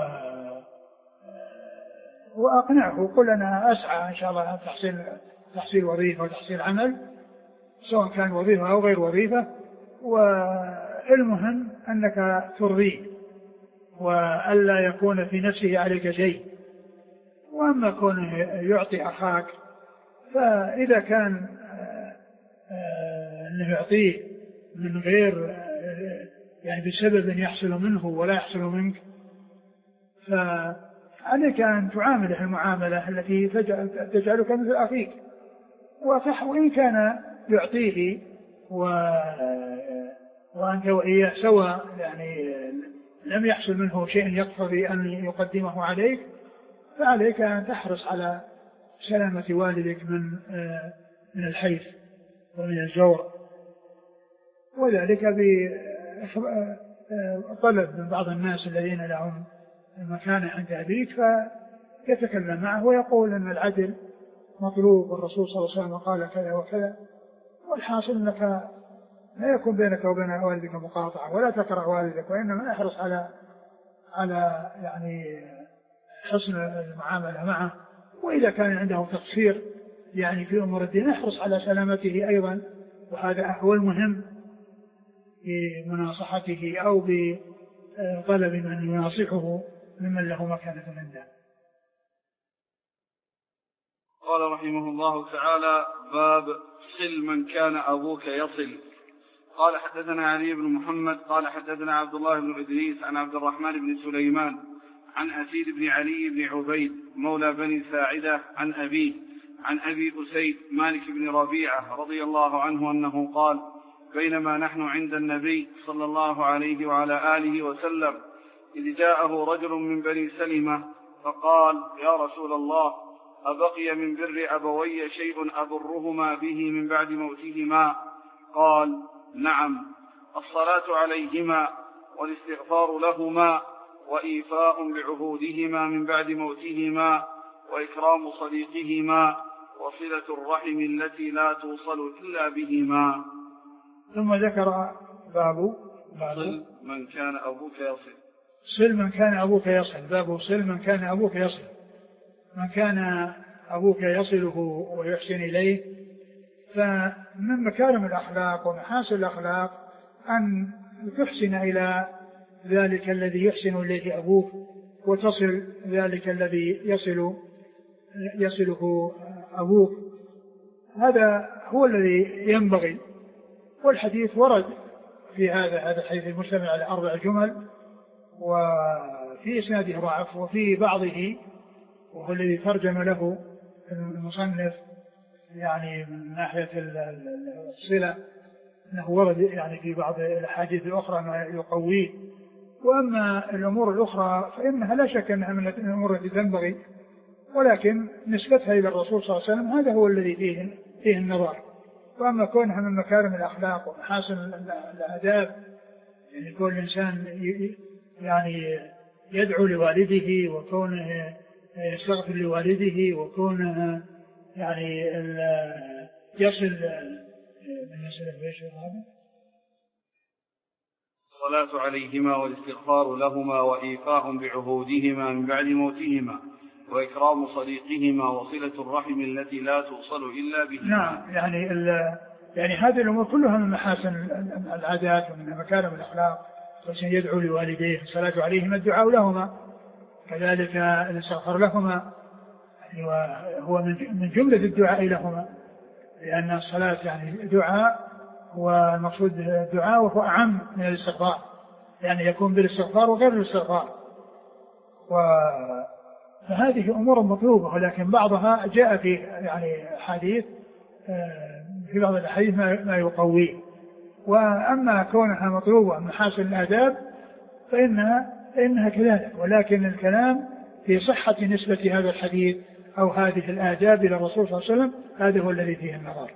وأقنعه، قل أنا أسعى إن شاء الله أن تحصيل تحصيل وظيفة وتحصيل عمل سواء كان وظيفة أو غير وظيفة، والمهم أنك ترضيه وألا يكون في نفسه عليك شيء. وأما كونه يعطي أخاك، فإذا كان أنه يعطيه من غير يعني بسبب أن يحصل منه ولا يحصل منك، فعليك أن تعامله المعاملة التي تجعلك مثل أخيك. وإن كان يعطيه و... وأنت وإياه سواء يعني لم يحصل منه شيء يقتضي أن يقدمه عليك، فعليك أن تحرص على سلامة والدك من من الحيف ومن الجور، وذلك بطلب من بعض الناس الذين لهم مكانة عند أبيك فيتكلم معه ويقول أن العدل مطلوب والرسول صلى الله عليه وسلم قال كذا وكذا، والحاصل أنك لا يكون بينك وبين والدك مقاطعة ولا تكره والدك، وإنما احرص على على يعني حسن المعاملة معه. وإذا كان عنده تقصير يعني في أمور الدين احرص على سلامته أيضا، وهذا هو المهم بمناصحته أو بطلب من يناصحه ممن له مكانة عنده. قال رحمه الله تعالى: باب صل من كان أبوك يصل. قال حدثنا علي بن محمد قال حدثنا عبد الله بن إدريس عن عبد الرحمن بن سليمان عن أسيد بن علي بن عبيد مولى بني ساعدة عن أبيه عن أبي أسيد مالك بن ربيعة رضي الله عنه أنه قال: بينما نحن عند النبي صلى الله عليه وعلى آله وسلم إذ جاءه رجل من بني سلمة فقال: يا رسول الله، أبقي من بر أبوي شيء أبرهما به من بعد موتهما؟ قال: نعم، الصلاة عليهما والاستغفار لهما وإيفاء بعهودهما من بعد موتهما وإكرام صديقهما وصلة الرحم التي لا توصل إلا بهما. ثم ذكر باب صل من كان أبوك يصل. صل من كان أبوك يصل. باب صل من كان أبوك يصل. من كان أبوك يصله ويحسن إليه، فمن مكارم الأخلاق ومحاسن الأخلاق أن تحسن إلى ذلك الذي يحسن إليه أبوك، وتصل ذلك الذي يصل يصله أبوك. هذا هو الذي ينبغي. والحديث ورد في هذا هذا الحديث المجتمع على أربع جمل، وفي إسناده ضعف، وفي بعضه وهو الذي ترجم له المصنف يعني من ناحية الصلة أنه ورد يعني في بعض الأحاديث الأخرى ما يقويه. وأما الأمور الأخرى فإنها لا شك أنها من الأمور التي تنبغي، ولكن نسبتها إلى الرسول صلى الله عليه وسلم هذا هو الذي فيه فيه النظر. وأما كونها من مكارم الأخلاق ومحاسن الآداب، يعني كون الإنسان يعني يدعو لوالده، وكونه يستغفر لوالده، وكونه يعني يصل من يصل في شيء هذا الصلاة عليهما والاستغفار لهما وإيفاء بعهودهما من بعد موتهما وإكرام صديقهما وصلة الرحم التي لا توصل إلا به. نعم، يعني يعني هذه الأمور كلها من محاسن العادات ومن مكارم الأخلاق. وشيء يدعو لوالديه، الصلاة عليهما الدعاء لهما، كذلك الاستغفار لهما هو من جملة الدعاء لهما، لأن الصلاة يعني دعاء، والمقصود الدعاء وهو أعم من الاستغفار، يعني يكون بالاستغفار وغير الاستغفار. فهذه أمور مطلوبة، ولكن بعضها جاء في يعني حديث في بعض الحديث ما يقويه. وأما كونها مطلوبة من محاسن الآداب فإنها, فإنها كذلك، ولكن الكلام في صحة نسبة هذا الحديث أو هذه الآداب إلى الرسول صلى الله عليه وسلم، هذا هو الذي فيه النظر.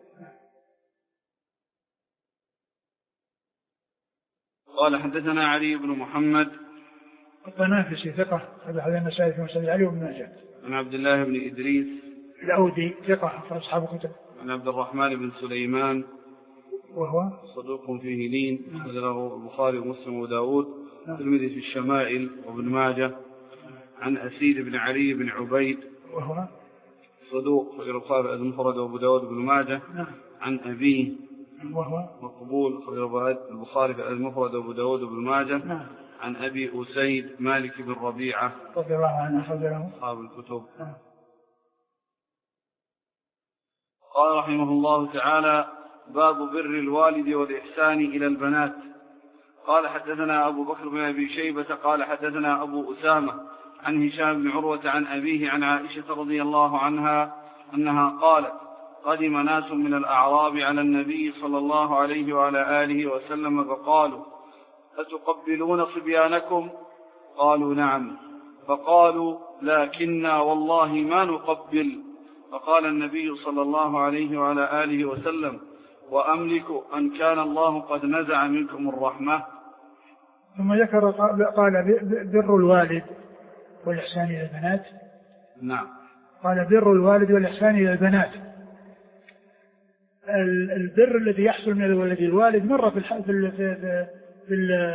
قال حدثنا علي بن محمد الطنافسي ثقة، هذا حديث النسائي في مسند علي بن ماجه. عن عبد الله بن إدريس الأودي ثقة في أصحاب الكتب. عن عبد الرحمن بن سليمان وهو صدوق فيه لين، أخرجه البخاري ومسلم وداود الترمذي في الشمائل وابن ماجه. عن أسيد بن علي بن عبيد وهو صدوق في البخاري المفرد وابو داود بن ماجه. عن أبيه وهو مقبول في البخاري في المفرد وابو داود بن ماجه. عن أبي أسيد مالك بن ربيعة رضي الله عنه أخرجه أصحاب الكتب. قال رحمه الله تعالى: باب بر الوالد والإحسان إلى البنات. قال حدثنا أبو بكر بن أبي شيبة قال حدثنا أبو أسامة عن هشام بن عروة عن أبيه عن عائشة رضي الله عنها أنها قالت: قدم ناس من الأعراب على النبي صلى الله عليه وعلى آله وسلم فقالوا: أتقبلون صبيانكم؟ قالوا: نعم. فقالوا: لكننا والله ما نقبل. فقال النبي صلى الله عليه وعلى آله وسلم: وأملك أن كان الله قد نزع منكم الرحمة. ثم ذكر قال بر الوالد والإحسان إلى البنات. نعم. قال بر الوالد والإحسان إلى البنات. البر الذي يحصل من الولد الوالد مر في في في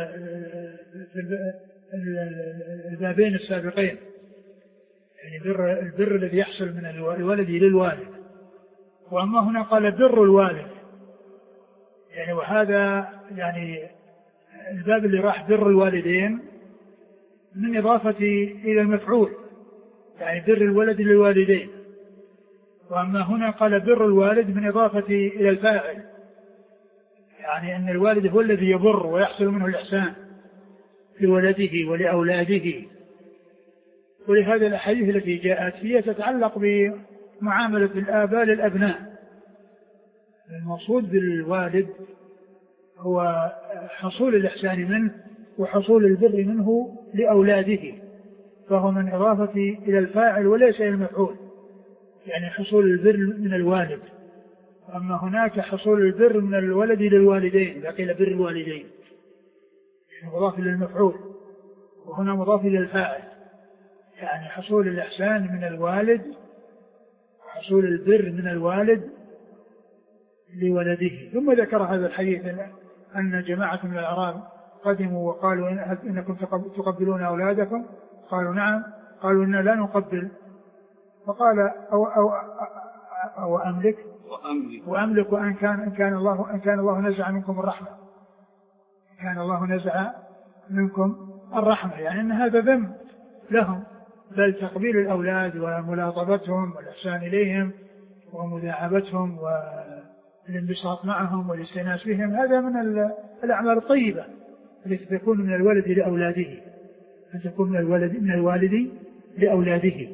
البابين السابقين، يعني بر البر الذي يحصل من الولد للوالد. وأما هنا قال بر الوالد، يعني وهذا يعني الباب اللي راح بر الوالدين من إضافة إلى المفعول، يعني بر الولد للوالدين. وأما هنا قال بر الوالد من إضافة إلى الفاعل، يعني أن الوالد هو الذي يبر ويحصل منه الإحسان لولده ولأولاده. ولهذا الأحاديث التي جاءت فيها تتعلق بمعاملة الآباء للأبناء. المقصود بالوالد هو حصول الإحسان منه وحصول البر منه لأولاده، فهو من إضافة إلى الفاعل وليس إلى المفعول، يعني حصول البر من الوالد. أما هناك حصول البر من الولد للوالدين، لكن بر الوالدين مضاف إلى المفعول، وهنا مضاف إلى الفاعل، يعني حصول الإحسان من الوالد وحصول البر من الوالد لولده. ثم ذكر هذا الحديث أن جماعة من الأعراب قدموا وقالوا إنكم تقبلون أولادكم؟ قالوا نعم. قالوا إنا لا نقبل. فقال أو, أو, أو أملك وأملك وأن كان, إن كان الله إن كان الله نزع منكم الرحمة كان الله نزع منكم الرحمة، يعني أن هذا ذنب لهم. بل تقبيل الأولاد وملاطفتهم والإحسان إليهم ومداعبتهم والانبساط معهم والاستئناس بهم هذا من الأعمال الطيبة التي تكون من الولد لأولاده، أن تكون من الولد من الوالد لأولاده.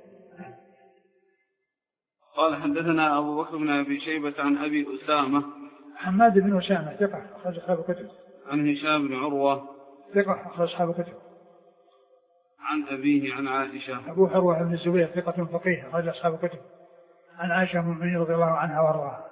قال حدثنا أبو بكر بن أبي شيبة عن أبي أسامة حماد بن أسامة ثقة أخرج أصحاب الكتب. عن هشام بن عروة ثقة أخرج أصحاب الكتب. عن أبيه عن عائشة. أبو عروة بن الزبير ثقة فقيه أخرج أصحاب الكتب. عن عائشة أم المؤمنين رضي الله عنها وارضاها.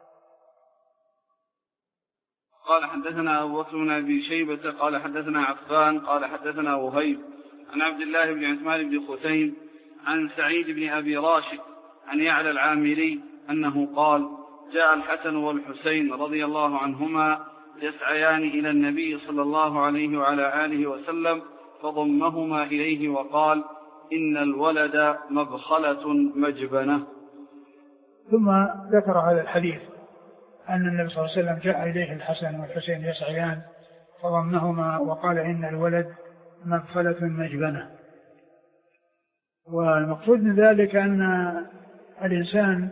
قال حدثنا أبو بكر بن أبي شيبة قال حدثنا عفان قال حدثنا وهيب عن عبد الله بن عثمان بن خثيم عن سعيد بن أبي راشد عن يعلى العامري أنه قال جاء الحسن والحسين رضي الله عنهما يسعيان إلى النبي صلى الله عليه وعلى آله وسلم فضمهما إليه وقال إن الولد مبخلة مجبنة. ثم ذكر هذا الحديث أن النبي صلى الله عليه وسلم جاء إليه الحسن والحسين يسعيان فضمهما وقال إن الولد مبخلة مجبنة. والمقصود من ذلك أن الإنسان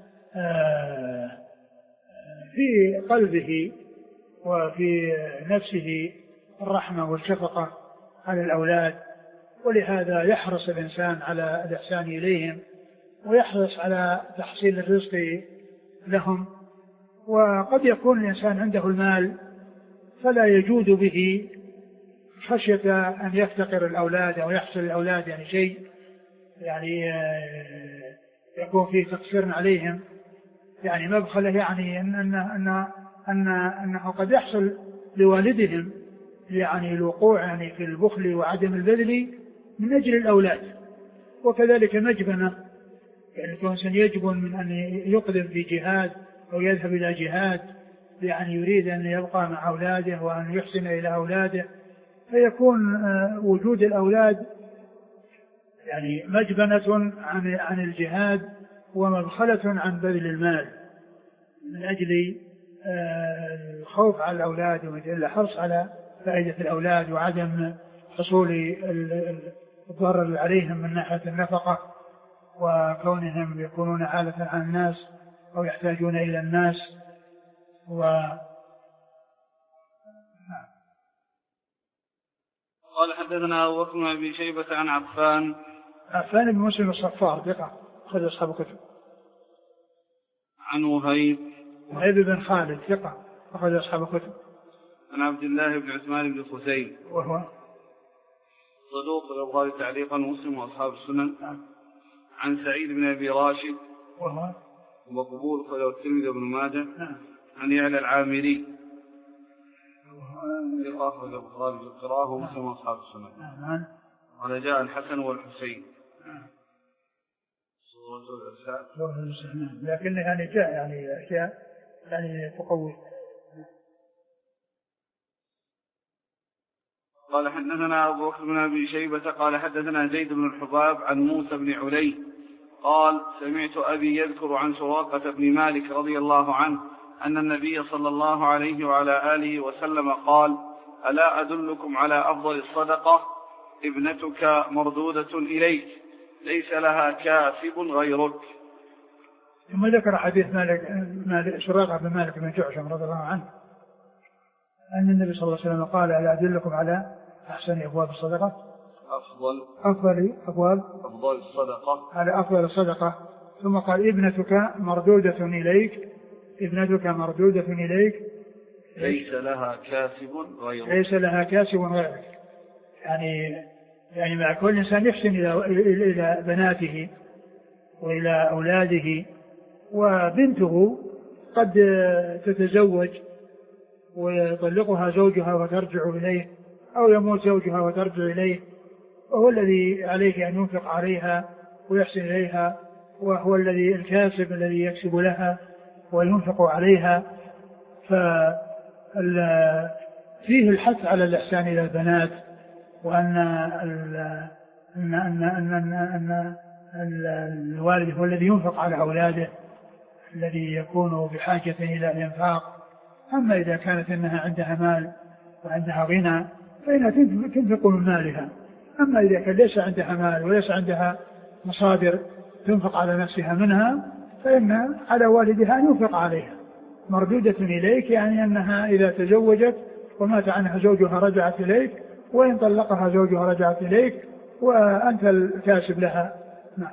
في قلبه وفي نفسه الرحمة والشفقة على الأولاد، ولهذا يحرص الإنسان على الإحسان إليهم ويحرص على تحصيل الرزق لهم. وقد يكون الإنسان عنده المال فلا يجود به خشية أن يفتقر الأولاد أو يحصل الأولاد يعني شيء يعني يكون فيه تقصير عليهم، يعني مبخلة، يعني أن أن أن أن أنه قد يحصل لوالدهم يعني الوقوع يعني في البخل وعدم البذل من أجل الأولاد. وكذلك مجبنة، يعني الإنسان يجبن من أن يقدم في جهاد أو يذهب إلى جهاد، يعني يريد أن يبقى مع أولاده وأن يحسن إلى أولاده، فيكون وجود الأولاد يعني مجبنة عن عن الجهاد ومبخلة عن بذل المال من أجل الخوف على الأولاد ومن أجل الحرص على فائدة الأولاد وعدم حصول الضرر عليهم من ناحية النفقة وكونهم يكونون عالة عن الناس أو يحتاجون إلى الناس. و قال حدثنا أبو بكر بن أبي شيبة عن عفان عفان بن مسلم الصفار ثقة أخرج أصحاب الكتب. عن وهيب وهيب بن خالد ثقة أخرج أصحاب الكتب. عن عبد الله بن عثمان بن خثيم وهو صدوق البخاري تعليقا مسلم وأصحاب السنن. عن سعيد بن أبي راشد وهو مقبول خرجه الترمذي وابن ماجه. عن يعلى العامري ثقة خرجه البخاري بالقراءة ومسلم وأصحاب السنن. قال جاء الحسن والحسين لكن يعني جاء يعني أشياء يعني تقوي. قال حدثنا أبو بكر بن أبي شيبة قال حدثنا زيد بن الحباب عن موسى بن علي قال سمعت أبي يذكر عن سراقة بن مالك رضي الله عنه أن النبي صلى الله عليه وعلى آله وسلم قال ألا أدلكم على أفضل الصدقة ابنتك مردودة إليك ليس لها كاسب غيرك. ثم ذكر حديث مالك مالك سراقة بن مالك بن جعشم رضي الله عنه أن النبي صلى الله عليه وسلم قال ألا أدلكم على أحسن أبواب الصدقة أفضل أفضل أبواب أفضل الصدقة على أفضل الصدقة. ثم قال ابنتك مردودة إليك ابنتك مردودة إليك ليس لها كاسب غيرك ليس لها كاسب غيرك. يعني يعني مع كل إنسان يحسن إلى إلى بناته وإلى أولاده، وبنته قد تتزوج ويطلقها زوجها وترجع إليه أو يموت زوجها وترجع إليه، وهو الذي عليه أن ينفق عليها ويحسن إليها، وهو الذي الكاسب الذي يكسب لها وينفق عليها. فيه الحث على الإحسان إلى البنات، وأن أن أن أن أن الوالد هو الذي ينفق على أولاده الذي يكون بحاجة إلى الإنفاق. أما إذا كانت أنها عندها مال وعندها غنى فإنها تنفق من مالها. أما إذا كان ليس عندها مال وليس عندها مصادر تنفق على نفسها منها فإن على والدها أن ينفق عليها. مردودة إليك يعني أنها إذا تزوجت ومات عنها زوجها رجعت إليك، وإن طلقها زوجها رجعت إليك وأنت الكاسب لها. نعم.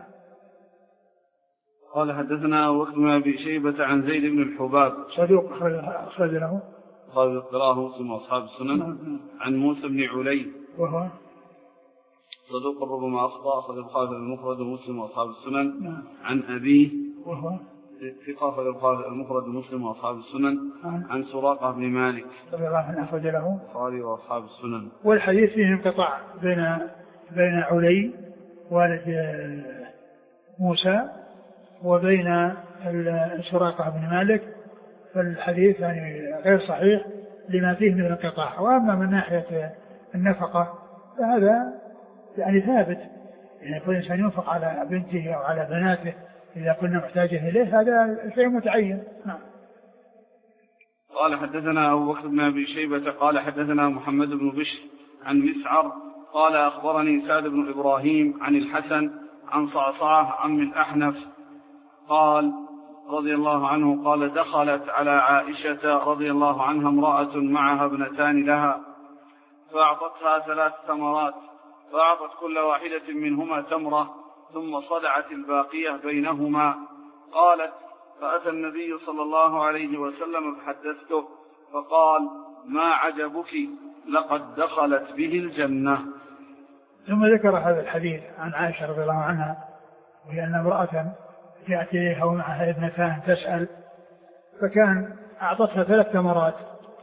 قال حدثنا وقت ما أبي شيبة عن زيد بن الحباب صدوق أخرج له قال قراه مسلم وأصحاب السنن. نعم. عن موسى بن علي وهو صدوق ربما أخطأ أخرج البخاري المفرد ومسلم وأصحاب السنن. نعم. عن أبيه وهو ثقة أخرج البخاري المفرد ومسلم وأصحاب السنن. نعم. عن سراقة بن مالك رضي الله عنه أخرج له البخاري وأصحاب السنن. والحديث فيه انقطاع بين بين علي والد موسى وبين سراقة بن مالك، فالحديث يعني غير صحيح لما فيه من الانقطاع. وأما من ناحية النفقة فهذا يعني ثابت، يعني كل إنسان ينفق على بنته أو على بناته إذا كنا محتاجة إليه، هذا شيء متعين. نعم. قال حدثنا أبو بكر بن أبي شيبة قال حدثنا محمد بن بشر عن مسعر قال أخبرني سعد بن إبراهيم عن الحسن عن صعصعة عم الأحنف قال رضي الله عنه قال دخلت على عائشة رضي الله عنها امرأة معها ابنتان لها فأعطتها ثلاث تمرات، فأعطت كل واحدة منهما تمرة ثم صدعت الباقية بينهما. قالت فأتى النبي صلى الله عليه وسلم فحدثته فقال ما عجبك لقد دخلت به الجنة. ثم ذكر هذا الحديث عن عائشة رضي الله عنها وهي أن امرأة جاءت إليها ومعها ابنتان تسأل، فكان أعطتها ثلاث تمرات،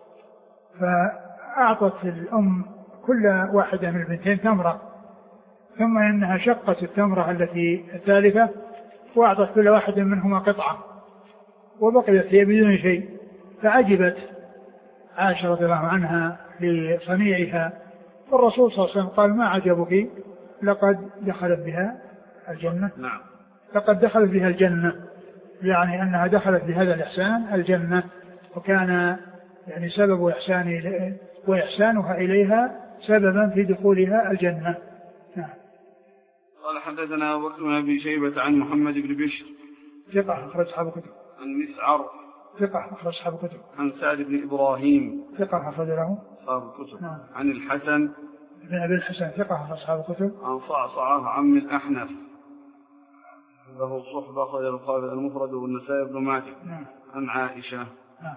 فأعطت الأم كل واحدة من البنتين تمرة، ثم إنها شقت التمرة التي الثالثة وأعطت كل واحد منهما قطعة وبقيت هي بدون شيء. فعجبت عائشة رضي الله عنها لصنيعها، والرسول صلى الله عليه وسلم قال ما عجبك لقد دخلت بها الجنة. نعم. لقد دخلت بها الجنة، يعني أنها دخلت بهذا الإحسان الجنة، وكان يعني سبب إحسان وإحسانها إليها سببا في دخولها الجنة. نعم. قال حدثنا أبو بكر بن أبي شيبة عن محمد بن بشر ثقة أخرج أصحاب الكتب. عن مسعر ثقة أخرج أصحاب الكتب. عن سعد بن إبراهيم ثقة أخرج له أصحاب الكتب. نعم. عن الحسن بن أبي الحسن ثقة أخرج أصحاب الكتب. عن صعصعة عم الأحنف له صحبة أخرج البخاري المفرد والنسائي بن ماجه. نعم. عن عائشة. نعم.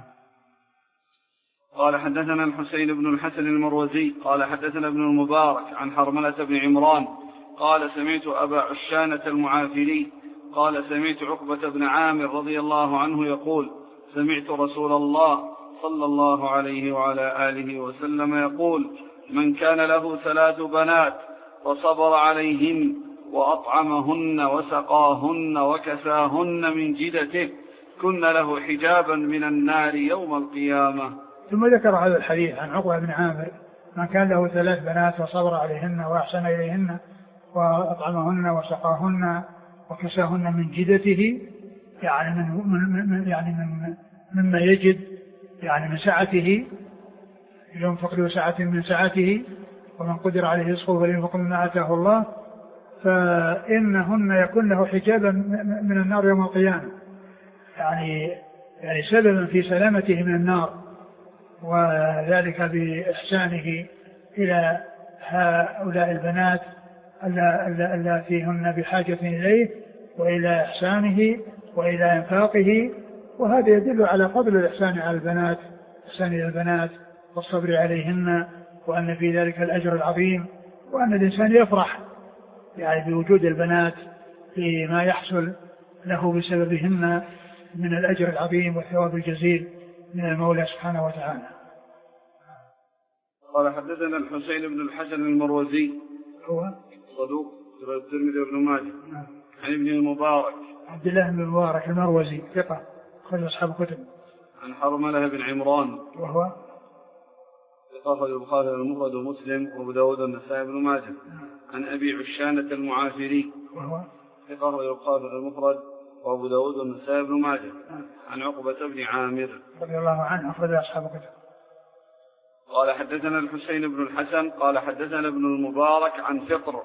قال حدثنا الحسين بن الحسن المروزي قال حدثنا ابن المبارك عن حرملة بن عمران قال سمعت أبا عشانة المعافري قال سمعت عقبة بن عامر رضي الله عنه يقول سمعت رسول الله صلى الله عليه وعلى آله وسلم يقول من كان له ثلاث بنات وصبر عليهن وأطعمهن وسقاهن وكساهن من جدته كن له حجابا من النار يوم القيامة. ثم ذكر هذا الحديث عن عقبة بن عامر من كان له ثلاث بنات وصبر عليهن وأحسن إليهن وأطعمهن وسقاهن وكساهن من جدته، يعني من, من يعني من مما يجد يعني من سعته، ينفق له سعة من سعته، ومن قدر عليه رزقه فلينفق مما آتاه الله، فإنهن يكون له حجابا من النار يوم القيامة، يعني يعني سببا في سلامته من النار، وذلك بإحسانه إلى هؤلاء البنات اللاتي هن بحاجة إليه وإلى إحسانه وإلى إنفاقه. وهذا يدل على فضل الإحسان على البنات، إحسان إلى البنات والصبر عليهن، وأن في ذلك الأجر العظيم، وأن الإنسان يفرح يعني بوجود البنات فيما يحصل له بسببهن من الأجر العظيم والثواب الجزيل من المولى سبحانه وتعالى. قال حدثنا الحسين بن الحسن المروزي هو صدوق الترمذي وابن ماجه. نعم. عن ابن المبارك عبد الله بن المبارك المروزي ثقة أخرج أصحاب الكتب. عن حرملة بن عمران وهو أخرج البخاري المفرد ومسلم وأبو داود والنسائي بن ماجه. عن أبي عشانة المعافري وهو أخرج البخاري المفرد وأبو داود والنسائي بن ماجه. عن عقبة بن عامر رضي الله عنه أخرج أصحاب الكتب. قال حدثنا الحسين بن الحسن قال حدثنا ابن المبارك عن فطر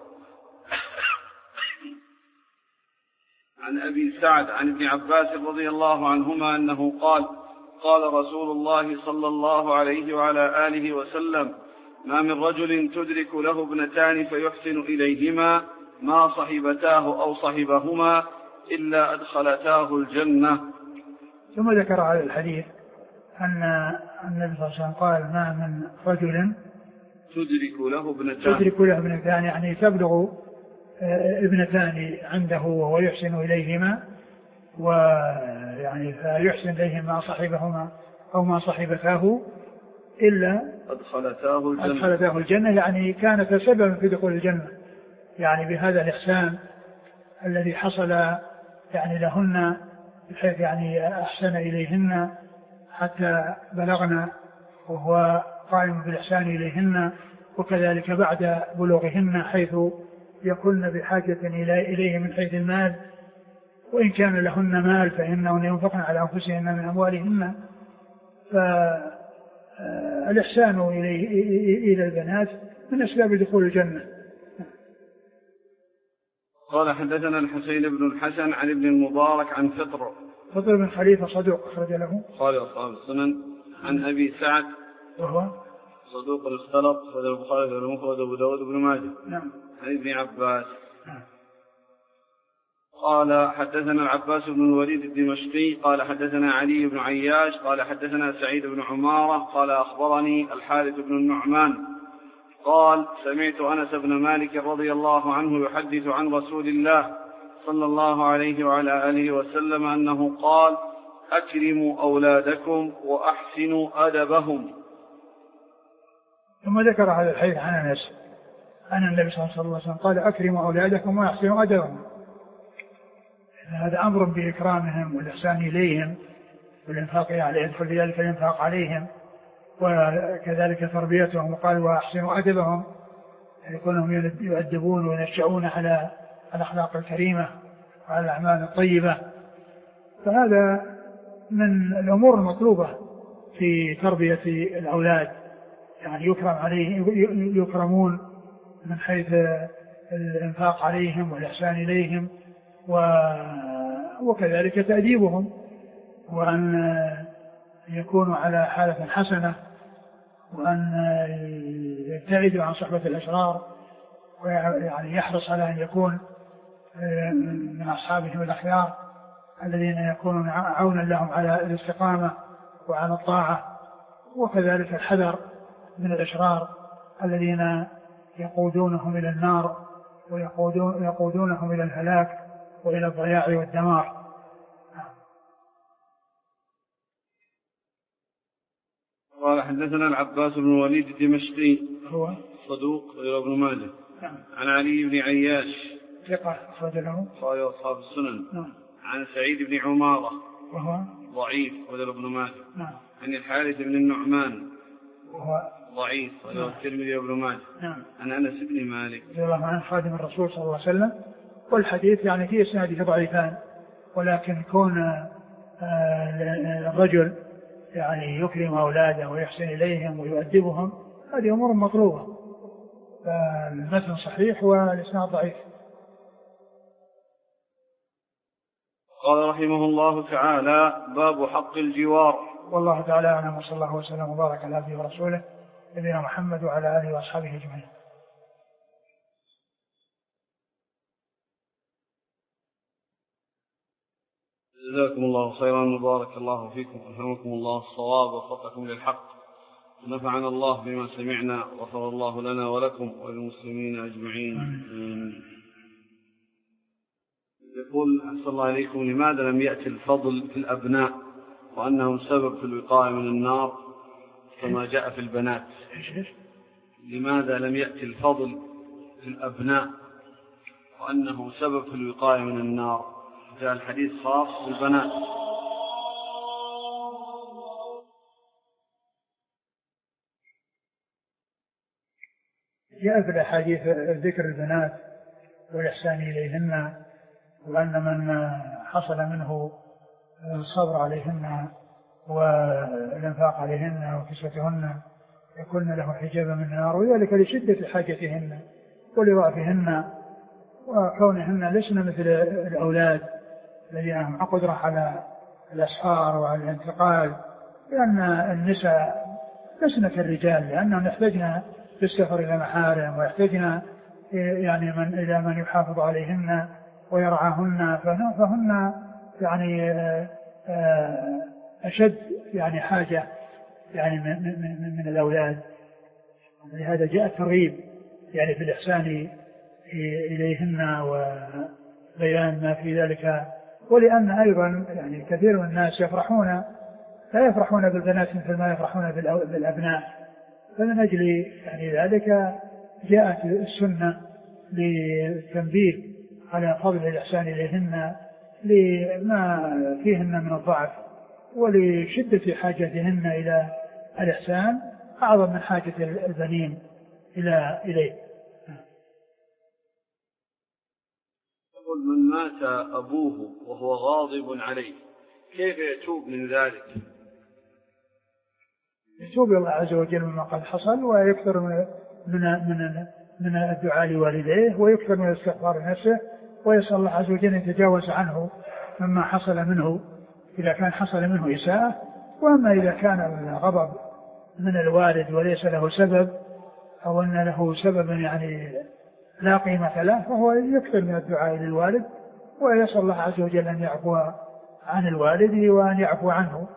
عن أبي سعد عن ابن عباس رضي الله عنهما أنه قال قال رسول الله صلى الله عليه وعلى آله وسلم ما من رجل تدرك له ابنتان فيحسن إليهما ما صحبتاه أو صحبهما إلا أدخلتاه الجنة. ثم ذكر على الحديث أن النبي صلى الله عليه وسلم قال ما من رجل تدرك له ابنتان تدرك له ابنتان يعني تبلغ ابنتان عنده وهو يحسن إليهما ويعني فيحسن إليهما صاحبهما أو ما صاحبتاه إلا أدخلتاه الجنة. أدخلتاه الجنة يعني كانت سببا في دخول الجنة يعني بهذا الإحسان الذي حصل يعني لهن بحيث يعني أحسن إليهن حتى بلغنا وهو قائم بالإحسان إليهن وكذلك بعد بلوغهن حيث يكون بحاجة إليه من حيث المال وإن كان لهن مال فإنهن ينفقن على أنفسهن من أموالهن فالإحسان إلى البنات من أسباب دخول الجنة. قال حدثنا الحسين بن الحسن عن ابن المبارك عن فطر فطر بن خليفة صدوق أخرج له قال أصحاب السنن. عن أبي سعد وهو صدوق اختلط أخرج البخاري المفرد وأبو داود بن ماجه. نعم. عن ابن عباس قال حدثنا العباس بن الوليد الدمشقي قال حدثنا علي بن عياش قال حدثنا سعيد بن عمارة قال أخبرني الحارث بن النعمان قال سمعت أنس بن مالك رضي الله عنه يحدث عن رسول الله صلى الله عليه وعلى آله وسلم أنه قال أكرموا أولادكم وأحسنوا أدبهم. ثم ذكر هذا الحديث عن أنس أن النبي صلى الله عليه وسلم قال أكرموا أولادكم وأحسنوا أدبهم. هذا أمر بإكرامهم والإحسان إليهم والإنفاق عليهم يدخل في ذلك الإنفاق عليهم وكذلك تربيتهم وقال وأحسنوا أدبهم يكونهم يؤدبون وينشأون على الأخلاق الكريمة وعلى الأعمال الطيبة. فهذا من الأمور المطلوبة في تربية الأولاد يعني يكرم عليهم يكرمون من حيث الإنفاق عليهم والإحسان إليهم وكذلك تأديبهم وأن يكونوا على حالة حسنة وأن يبتعدوا عن صحبة الأشرار ويعني يحرص على أن يكون من أصحابهم الأخيار الذين يكونون عونا لهم على الاستقامة وعلى الطاعة وكذلك الحذر من الأشرار الذين يقودونهم إلى النار ويقودونهم إلى الهلاك وإلى الضياع والدمار. قال حدثنا العباس بن الوليد الدمشقي هو صدوق غير ابن ماجه. نعم. عن علي بن عياش ثقة أخرج له قال أصحاب السنن. نعم. عن سعيد بن عمارة وهو ضعيف غير ابن ماجه. نعم. عن الحارث بن النعمان وهو ضعيف غير الترمذي وابن ماجه. نعم. عن أنس بن مالك رضي الله عنه خادم الرسول صلى الله عليه وسلم والحديث يعني في إسناده ضعيفان ولكن كون الرجل يعني يكرم أولاده ويحسن إليهم ويؤدبهم هذه أمور مطلوبة. فالمتن صحيح والإسناد ضعيف. قال رحمه الله تعالى باب حق الجوار. والله تعالى أعلم وصلى الله وسلم وبارك على عبده ورسوله نبينا محمد وعلى آله وأصحابه أجمعين. جزاكم الله خيرا وبارك الله فيكم وفهمكم الله الصواب ووفقكم للحق ونفعنا الله بما سمعنا وغفر الله لنا ولكم وللمسلمين أجمعين. يقول أحسن الله إليكم لماذا لم يأتي الفضل في الأبناء وأنهم سبب في الوقاية من النار كما جاء في البنات؟ لماذا لم يأتي الفضل في الأبناء وأنه سبب في الوقاية من النار؟ جاء الحديث خاص بالبنات. جاء في الأحاديث ذكر البنات والإحسان إليهن، وأن من حصل منه الصبر عليهن والإنفاق عليهن وكسوتهن يكون له حجابا من النار، وذلك لشدة حاجتهن ولضعفهن وكونهن لسن مثل الأولاد الذين لهم قدرة على الأسفار وعلى الانتقال، لأن النساء لسن كالرجال، لأنهم يحتاجن في السفر إلى محارم ويحتاجن يعني من إلى من يحافظ عليهن ويرعاهن، فهن يعني أشد يعني حاجة يعني من, من, من الأولاد. لهذا جاء الترغيب يعني في الإحسان إليهن وبيان ما في ذلك، ولأن أيضا يعني كثير من الناس يفرحون لا يفرحون بالبنات مثل ما يفرحون بالأبناء، فمن أجل يعني ذلك جاءت السنة للتنبيه على فضل الإحسان إليهن لما فيهن من الضعف ولشدة حاجتهن إلى الإحسان أعظم من حاجة البنين إلى إليه. يقول: من مات أبوه وهو غاضب عليه كيف يتوب من ذلك؟ يتوب الله عز وجل مما قد حصل، ويكثر من من من, من الدعاء لوالديه، ويكثر من الاستغفار لنفسه، ويسأل الله عز وجل أن يتجاوز عنه مما حصل منه إذا كان حصل منه إساءة. وأما إذا كان الغضب من الوالد وليس له سبب أو أن له سبب يعني لا قيمة له، فهو يكثر من الدعاء للوالد ويسأل الله عز وجل أن يعفو عن الوالد وأن يعفو عنه.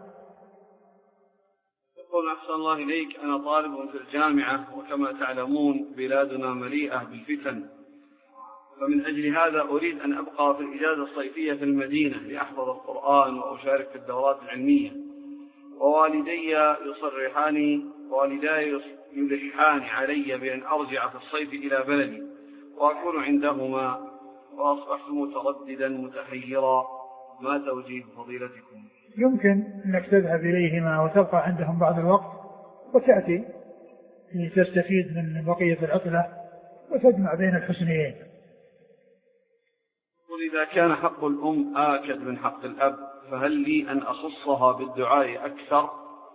يقول: أحسن الله إليك، أنا طالب في الجامعة، وكما تعلمون بلادنا مليئة بالفتن، فمن أجل هذا أريد أن أبقى في الإجازة الصيفية في المدينة لأحفظ القرآن وأشارك في الدورات العلمية، ووالدي يصرحان والداي يلحان علي بأن أرجع في الصيف إلى بلدي وأكون عندهما، وأصبحت مترددا متحيرا، ما توجيه فضيلتكم؟ يمكن أنك تذهب إليهما وتبقى عندهم بعض الوقت وتأتي لتستفيد من بقية العطلة وتجمع بين الحسنيين. وإذا كان حق الأم آكد من حق الأب فهل لي أن أخصها بالدعاء أكثر؟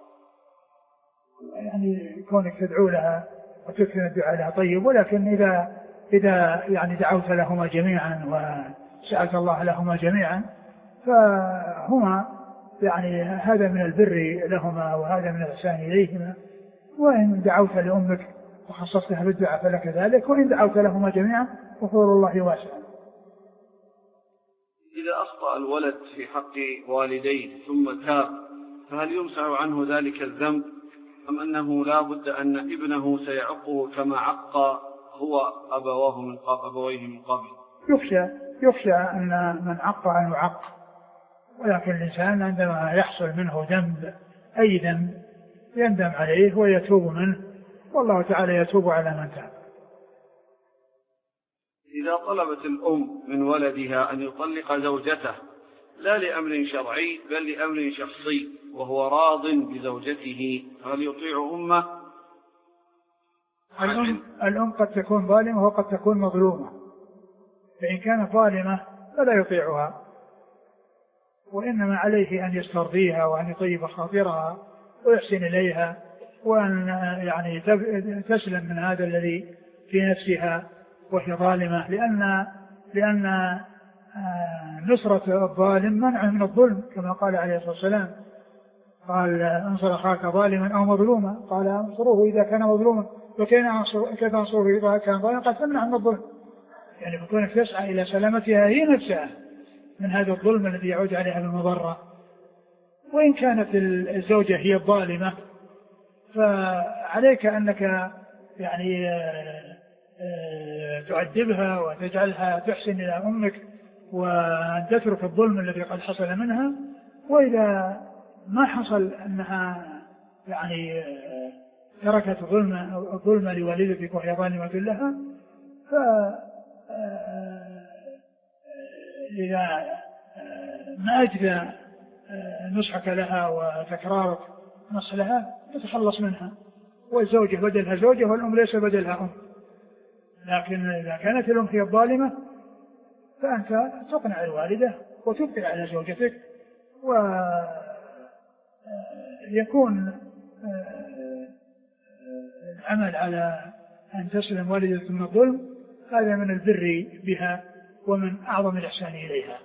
يعني كونك تدعو لها وتكثر الدعاء لها طيب، ولكن إذا إذا يعني دعوت لهما جميعا وسألت الله لهما جميعا فهما يعني هذا من البر لهما وهذا من الإحسان إليهما. وإن دعوت لأمك وخصصتها بالدعاء فلك ذلك، وإن دعوت لهما جميعا ففضل الله واسع. إذا أخطأ الولد في حق والديه ثم تاب فهل يمسح عنه ذلك الذنب، أم أنه لا بد أن ابنه سيعقه كما عق هو أبواه من قبل أبويه من قبل؟ يخشى يخشى أن من عق أن يعق، ولكن الإنسان عندما يحصل منه ذنب أي ذنب يندم عليه ويتوب منه، والله تعالى يتوب على من تاب. إذا طلبت الأم من ولدها أن يطلق زوجته لا لأمر شرعي بل لأمر شخصي وهو راض بزوجته، هل يطيع أمه؟ الأم, الأم قد تكون ظالمة وقد تكون مظلومة، فإن كانت ظالمة فلا يطيعها، وإنما عليه أن يسترضيها وأن يطيب خاطرها ويحسن إليها، وأن يعني تسلم من هذا الذي في نفسها وهي ظالمة، لأن لأن نصرة الظالم منع من الظلم، كما قال عليه الصلاة والسلام، قال: انصر أخاك ظالما أو مظلوما، قال: انصروه إذا كان مظلوما، وكيف انصره إذا كان ظالما؟ قد تمنع من الظلم، يعني فكونك تسعى إلى سلامتها هي نفسها من هذا الظلم الذي يعود عليها بالمضرة. وإن كانت الزوجة هي الظالمة فعليك أنك يعني تؤدبها وتجعلها تحسن إلى أمك وأن تترك الظلم الذي قد حصل منها. وإذا ما حصل أنها يعني تركت الظلم الظلم لوالدتك وهي ظالمة لها، فإذا ما أجدى نصحك لها وتكرارك نصح لها تتخلص منها، والزوجة بدلها زوجة والأم ليس بدلها أم، لكن إذا كانت الأم هي الظالمة فأنت تقنع الوالدة وتبقي على زوجتك، ويكون العمل على أن تسلم والدتك من الظلم هذا من البر بها ومن أعظم الإحسان إليها.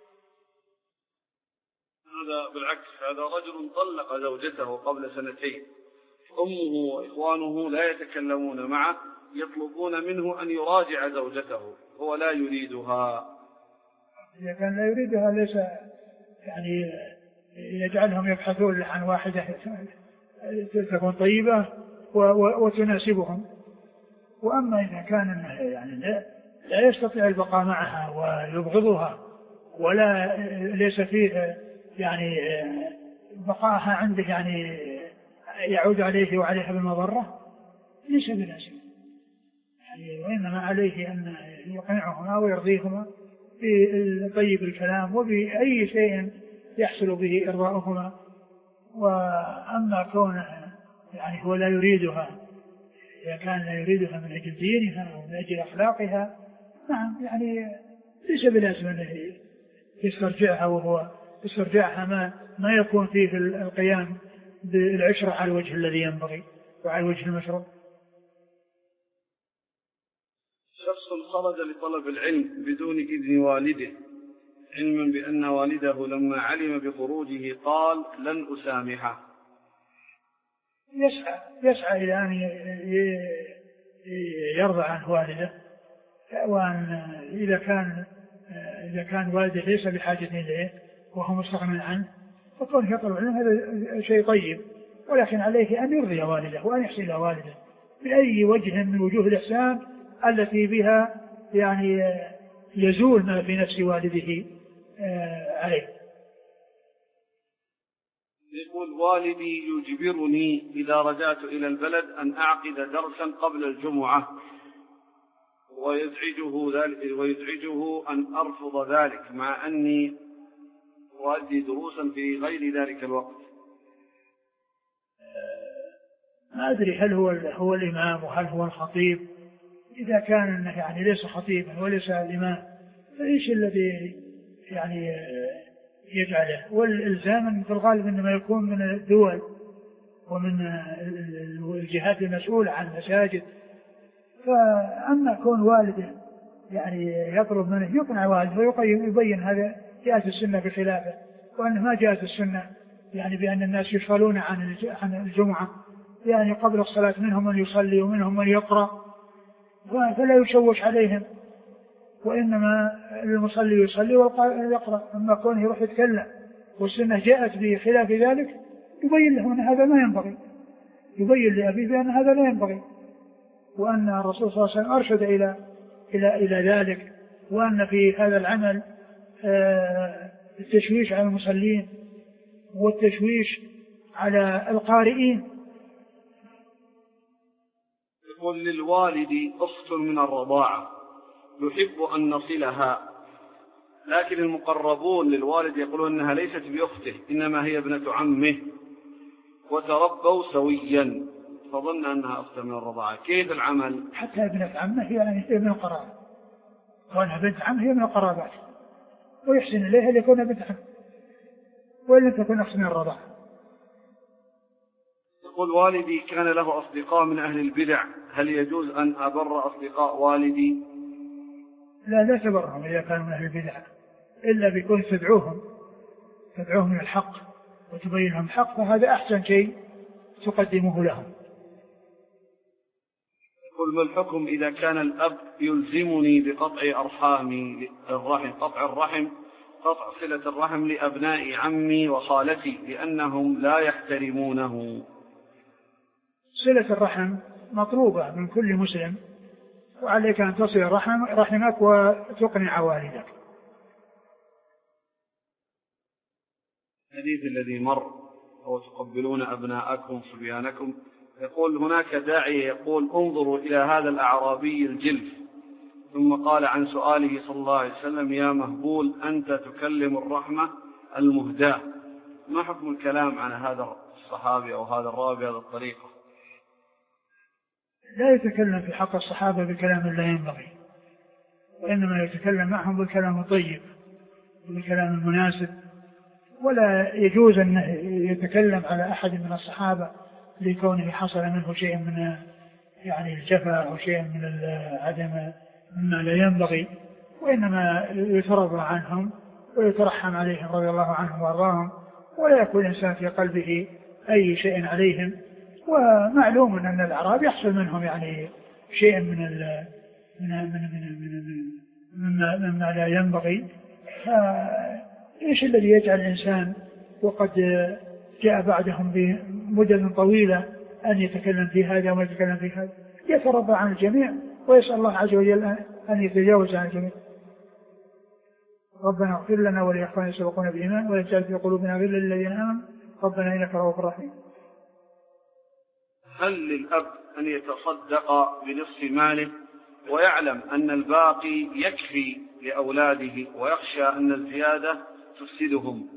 هذا بالعكس، هذا رجل طلق زوجته قبل سنتين، أمه وإخوانه لا يتكلمون معه، يطلبون منه أن يراجع زوجته، هو لا يريدها. إذا كان لا يريدها ليس يعني يجعلهم يبحثون عن واحدة تكون طيبة وتناسبهم. وأما إذا كان يعني لا يستطيع البقاء معها ويبغضها ولا ليس فيه يعني بقاءها عنده يعني يعود عليه وعليها بالمضرة ليس بلازم يعني، وإنما عليه أن يقنعهما ويرضيهما بطيب الكلام وبأي شيء يحصل به إرضاؤهما. وأما كونه يعني هو لا يريدها، إذا كان لا يريدها من أجل دينها أو من أجل أخلاقها نعم يعني ليس بلازم أنه يسترجعها، وهو يسترجعها ما, ما يكون فيه القيام بالعشرة على الوجه الذي ينبغي وعلى الوجه المشروع. شخص خرج لطلب العلم بدون إذن والده، علما بأن والده لما علم بخروجه قال لن أسامحه، يسعى, يسعى إلى أن يرضى عن والده، وأن إذا كان إذا كان والده ليس بحاجة إليه وهو مستغنى عنه فكون يطلب العلم هذا شيء طيب، ولكن عليه أن يرضي والده وأن يحسن إلى والده بأي وجه من وجوه الإحسان التي بها يعني يزول ما في نفس والده عليه. يقول والدي يجبرني إذا رجعت إلى البلد أن أعقد درسا قبل الجمعة ويزعجه ذلك ويزعجه أن أرفض ذلك مع أني أؤدي دروسا في غير ذلك الوقت. ما أدري هل هو هو الإمام وهل هو الخطيب. إذا كان أنه يعني ليس خطيبا وليس الإمام فإيش الذي يعني يجعله؟ والإلزام في الغالب إنما يكون من الدول ومن الجهات المسؤولة عن المساجد. فأما كون والده يعني يطلب منه يقنع والده ويبين هذا جاءت السنة بخلافه، وأنه ما جاءت السنة يعني بأن الناس يشغلون عن الجمعة، يعني قبل الصلاة منهم من يصلي ومنهم من يقرأ فلا يشوش عليهم، وإنما المصلي يصلي والقائل يقرأ. أما كونه يروح يتكلم والسنة جاءت بخلاف ذلك يبين له أن هذا ما ينبغي، يبين لأبيه بأن هذا لا ينبغي، وأن الرسول صلى الله عليه وسلم أرشد إلى إلى إلى ذلك، وأن في هذا العمل التشويش على المصلين والتشويش على القارئين. يقول للوالد أخت من الرضاعة يحب أن نصلها، لكن المقربون للوالد يقولون أنها ليست بأخته إنما هي ابنة عمه وتربوا سويا فظن أنها أخت من الرضاعة، كيف العمل؟ حتى ابنة عمه هي يعني ابن القرابة، وأنها بنت عمه هي من القرابات ويحسن إليها ليكون بنت عمه وإن تكون أخت من الرضاعة. يقول والدي كان له أصدقاء من أهل البدع، هل يجوز أن أبر أصدقاء والدي؟ لا لا تبرهم إذا كانوا من أهل البدع، إلا بيكون تدعوهم تدعوهم من الحق وتبين لهم الحق، فهذا أحسن شيء تقدمه لهم. يقول ما الحكم إذا كان الأب يلزمني بقطع أرحامي الرحم قطع الرحم قطع صلة الرحم لأبناء عمي وخالتي لأنهم لا يحترمونه؟ صلة الرحم مطلوبة من كل مسلم، وعليك أن تصل رحم رحمك وتقنع والدك. الحديث الذي مر هو تقبلون أبناءكم صبيانكم، يقول هناك داعي يقول انظروا إلى هذا الأعرابي الجلف، ثم قال عن سؤاله صلى الله عليه وسلم يا مهبول أنت تكلم الرحمة المهداة، ما حكم الكلام عن هذا الصحابي أو هذا الراوي بهذه الطريقة؟ لا يتكلم في حق الصحابة بكلام لا ينبغي، وإنما يتكلم معهم بالكلام الطيب بالكلام المناسب. ولا يجوز أن يتكلم على أحد من الصحابة لكونه حصل منه شيء من يعني الجفاء أو شيء من عدم مما لا ينبغي، وإنما يترضى عنهم ويترحم عليهم رضي الله عنهم وارضاهم، ولا يكون الإنسان في قلبه أي شيء عليهم. ومعلوم أن الأعراب يحصل منهم يعني شيء من ال من من من من مما, مما لا ينبغي. فإيش الذي يجعل الإنسان وقد جاء بعدهم بمدد طويلة أن يتكلم في هذا وما يتكلم في هذا؟ يترضى عن الجميع ويسأل الله عز وجل أن يتجاوز عن الجميع. ربنا اغفر لنا ولإخواننا سبقونا بالإيمان ولا تجعل في قلوبنا غلا للذين آمنوا ربنا إنك رؤوف رحيم. هل للأب أن يتصدق بنصف ماله ويعلم أن الباقي يكفي لأولاده ويخشى أن الزيادة تفسدهم؟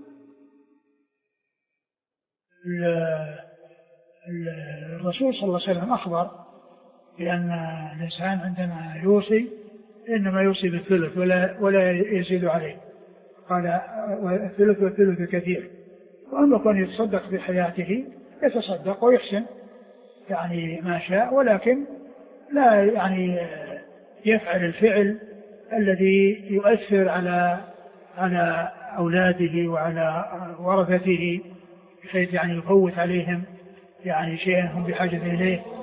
الرسول صلى الله عليه وسلم أخبر بأن الإنسان عندما يوصي إنما يوصي بالثلث ولا, ولا يزيد عليه. قال الثلث والثلث كثير. وأما كان يتصدق في حياته يتصدق ويحسن يعني ما شاء، ولكن لا يعني يفعل الفعل الذي يؤثر على على أولاده وعلى ورثته بحيث يعني يفوت عليهم يعني شيئا هم بحاجة إليه.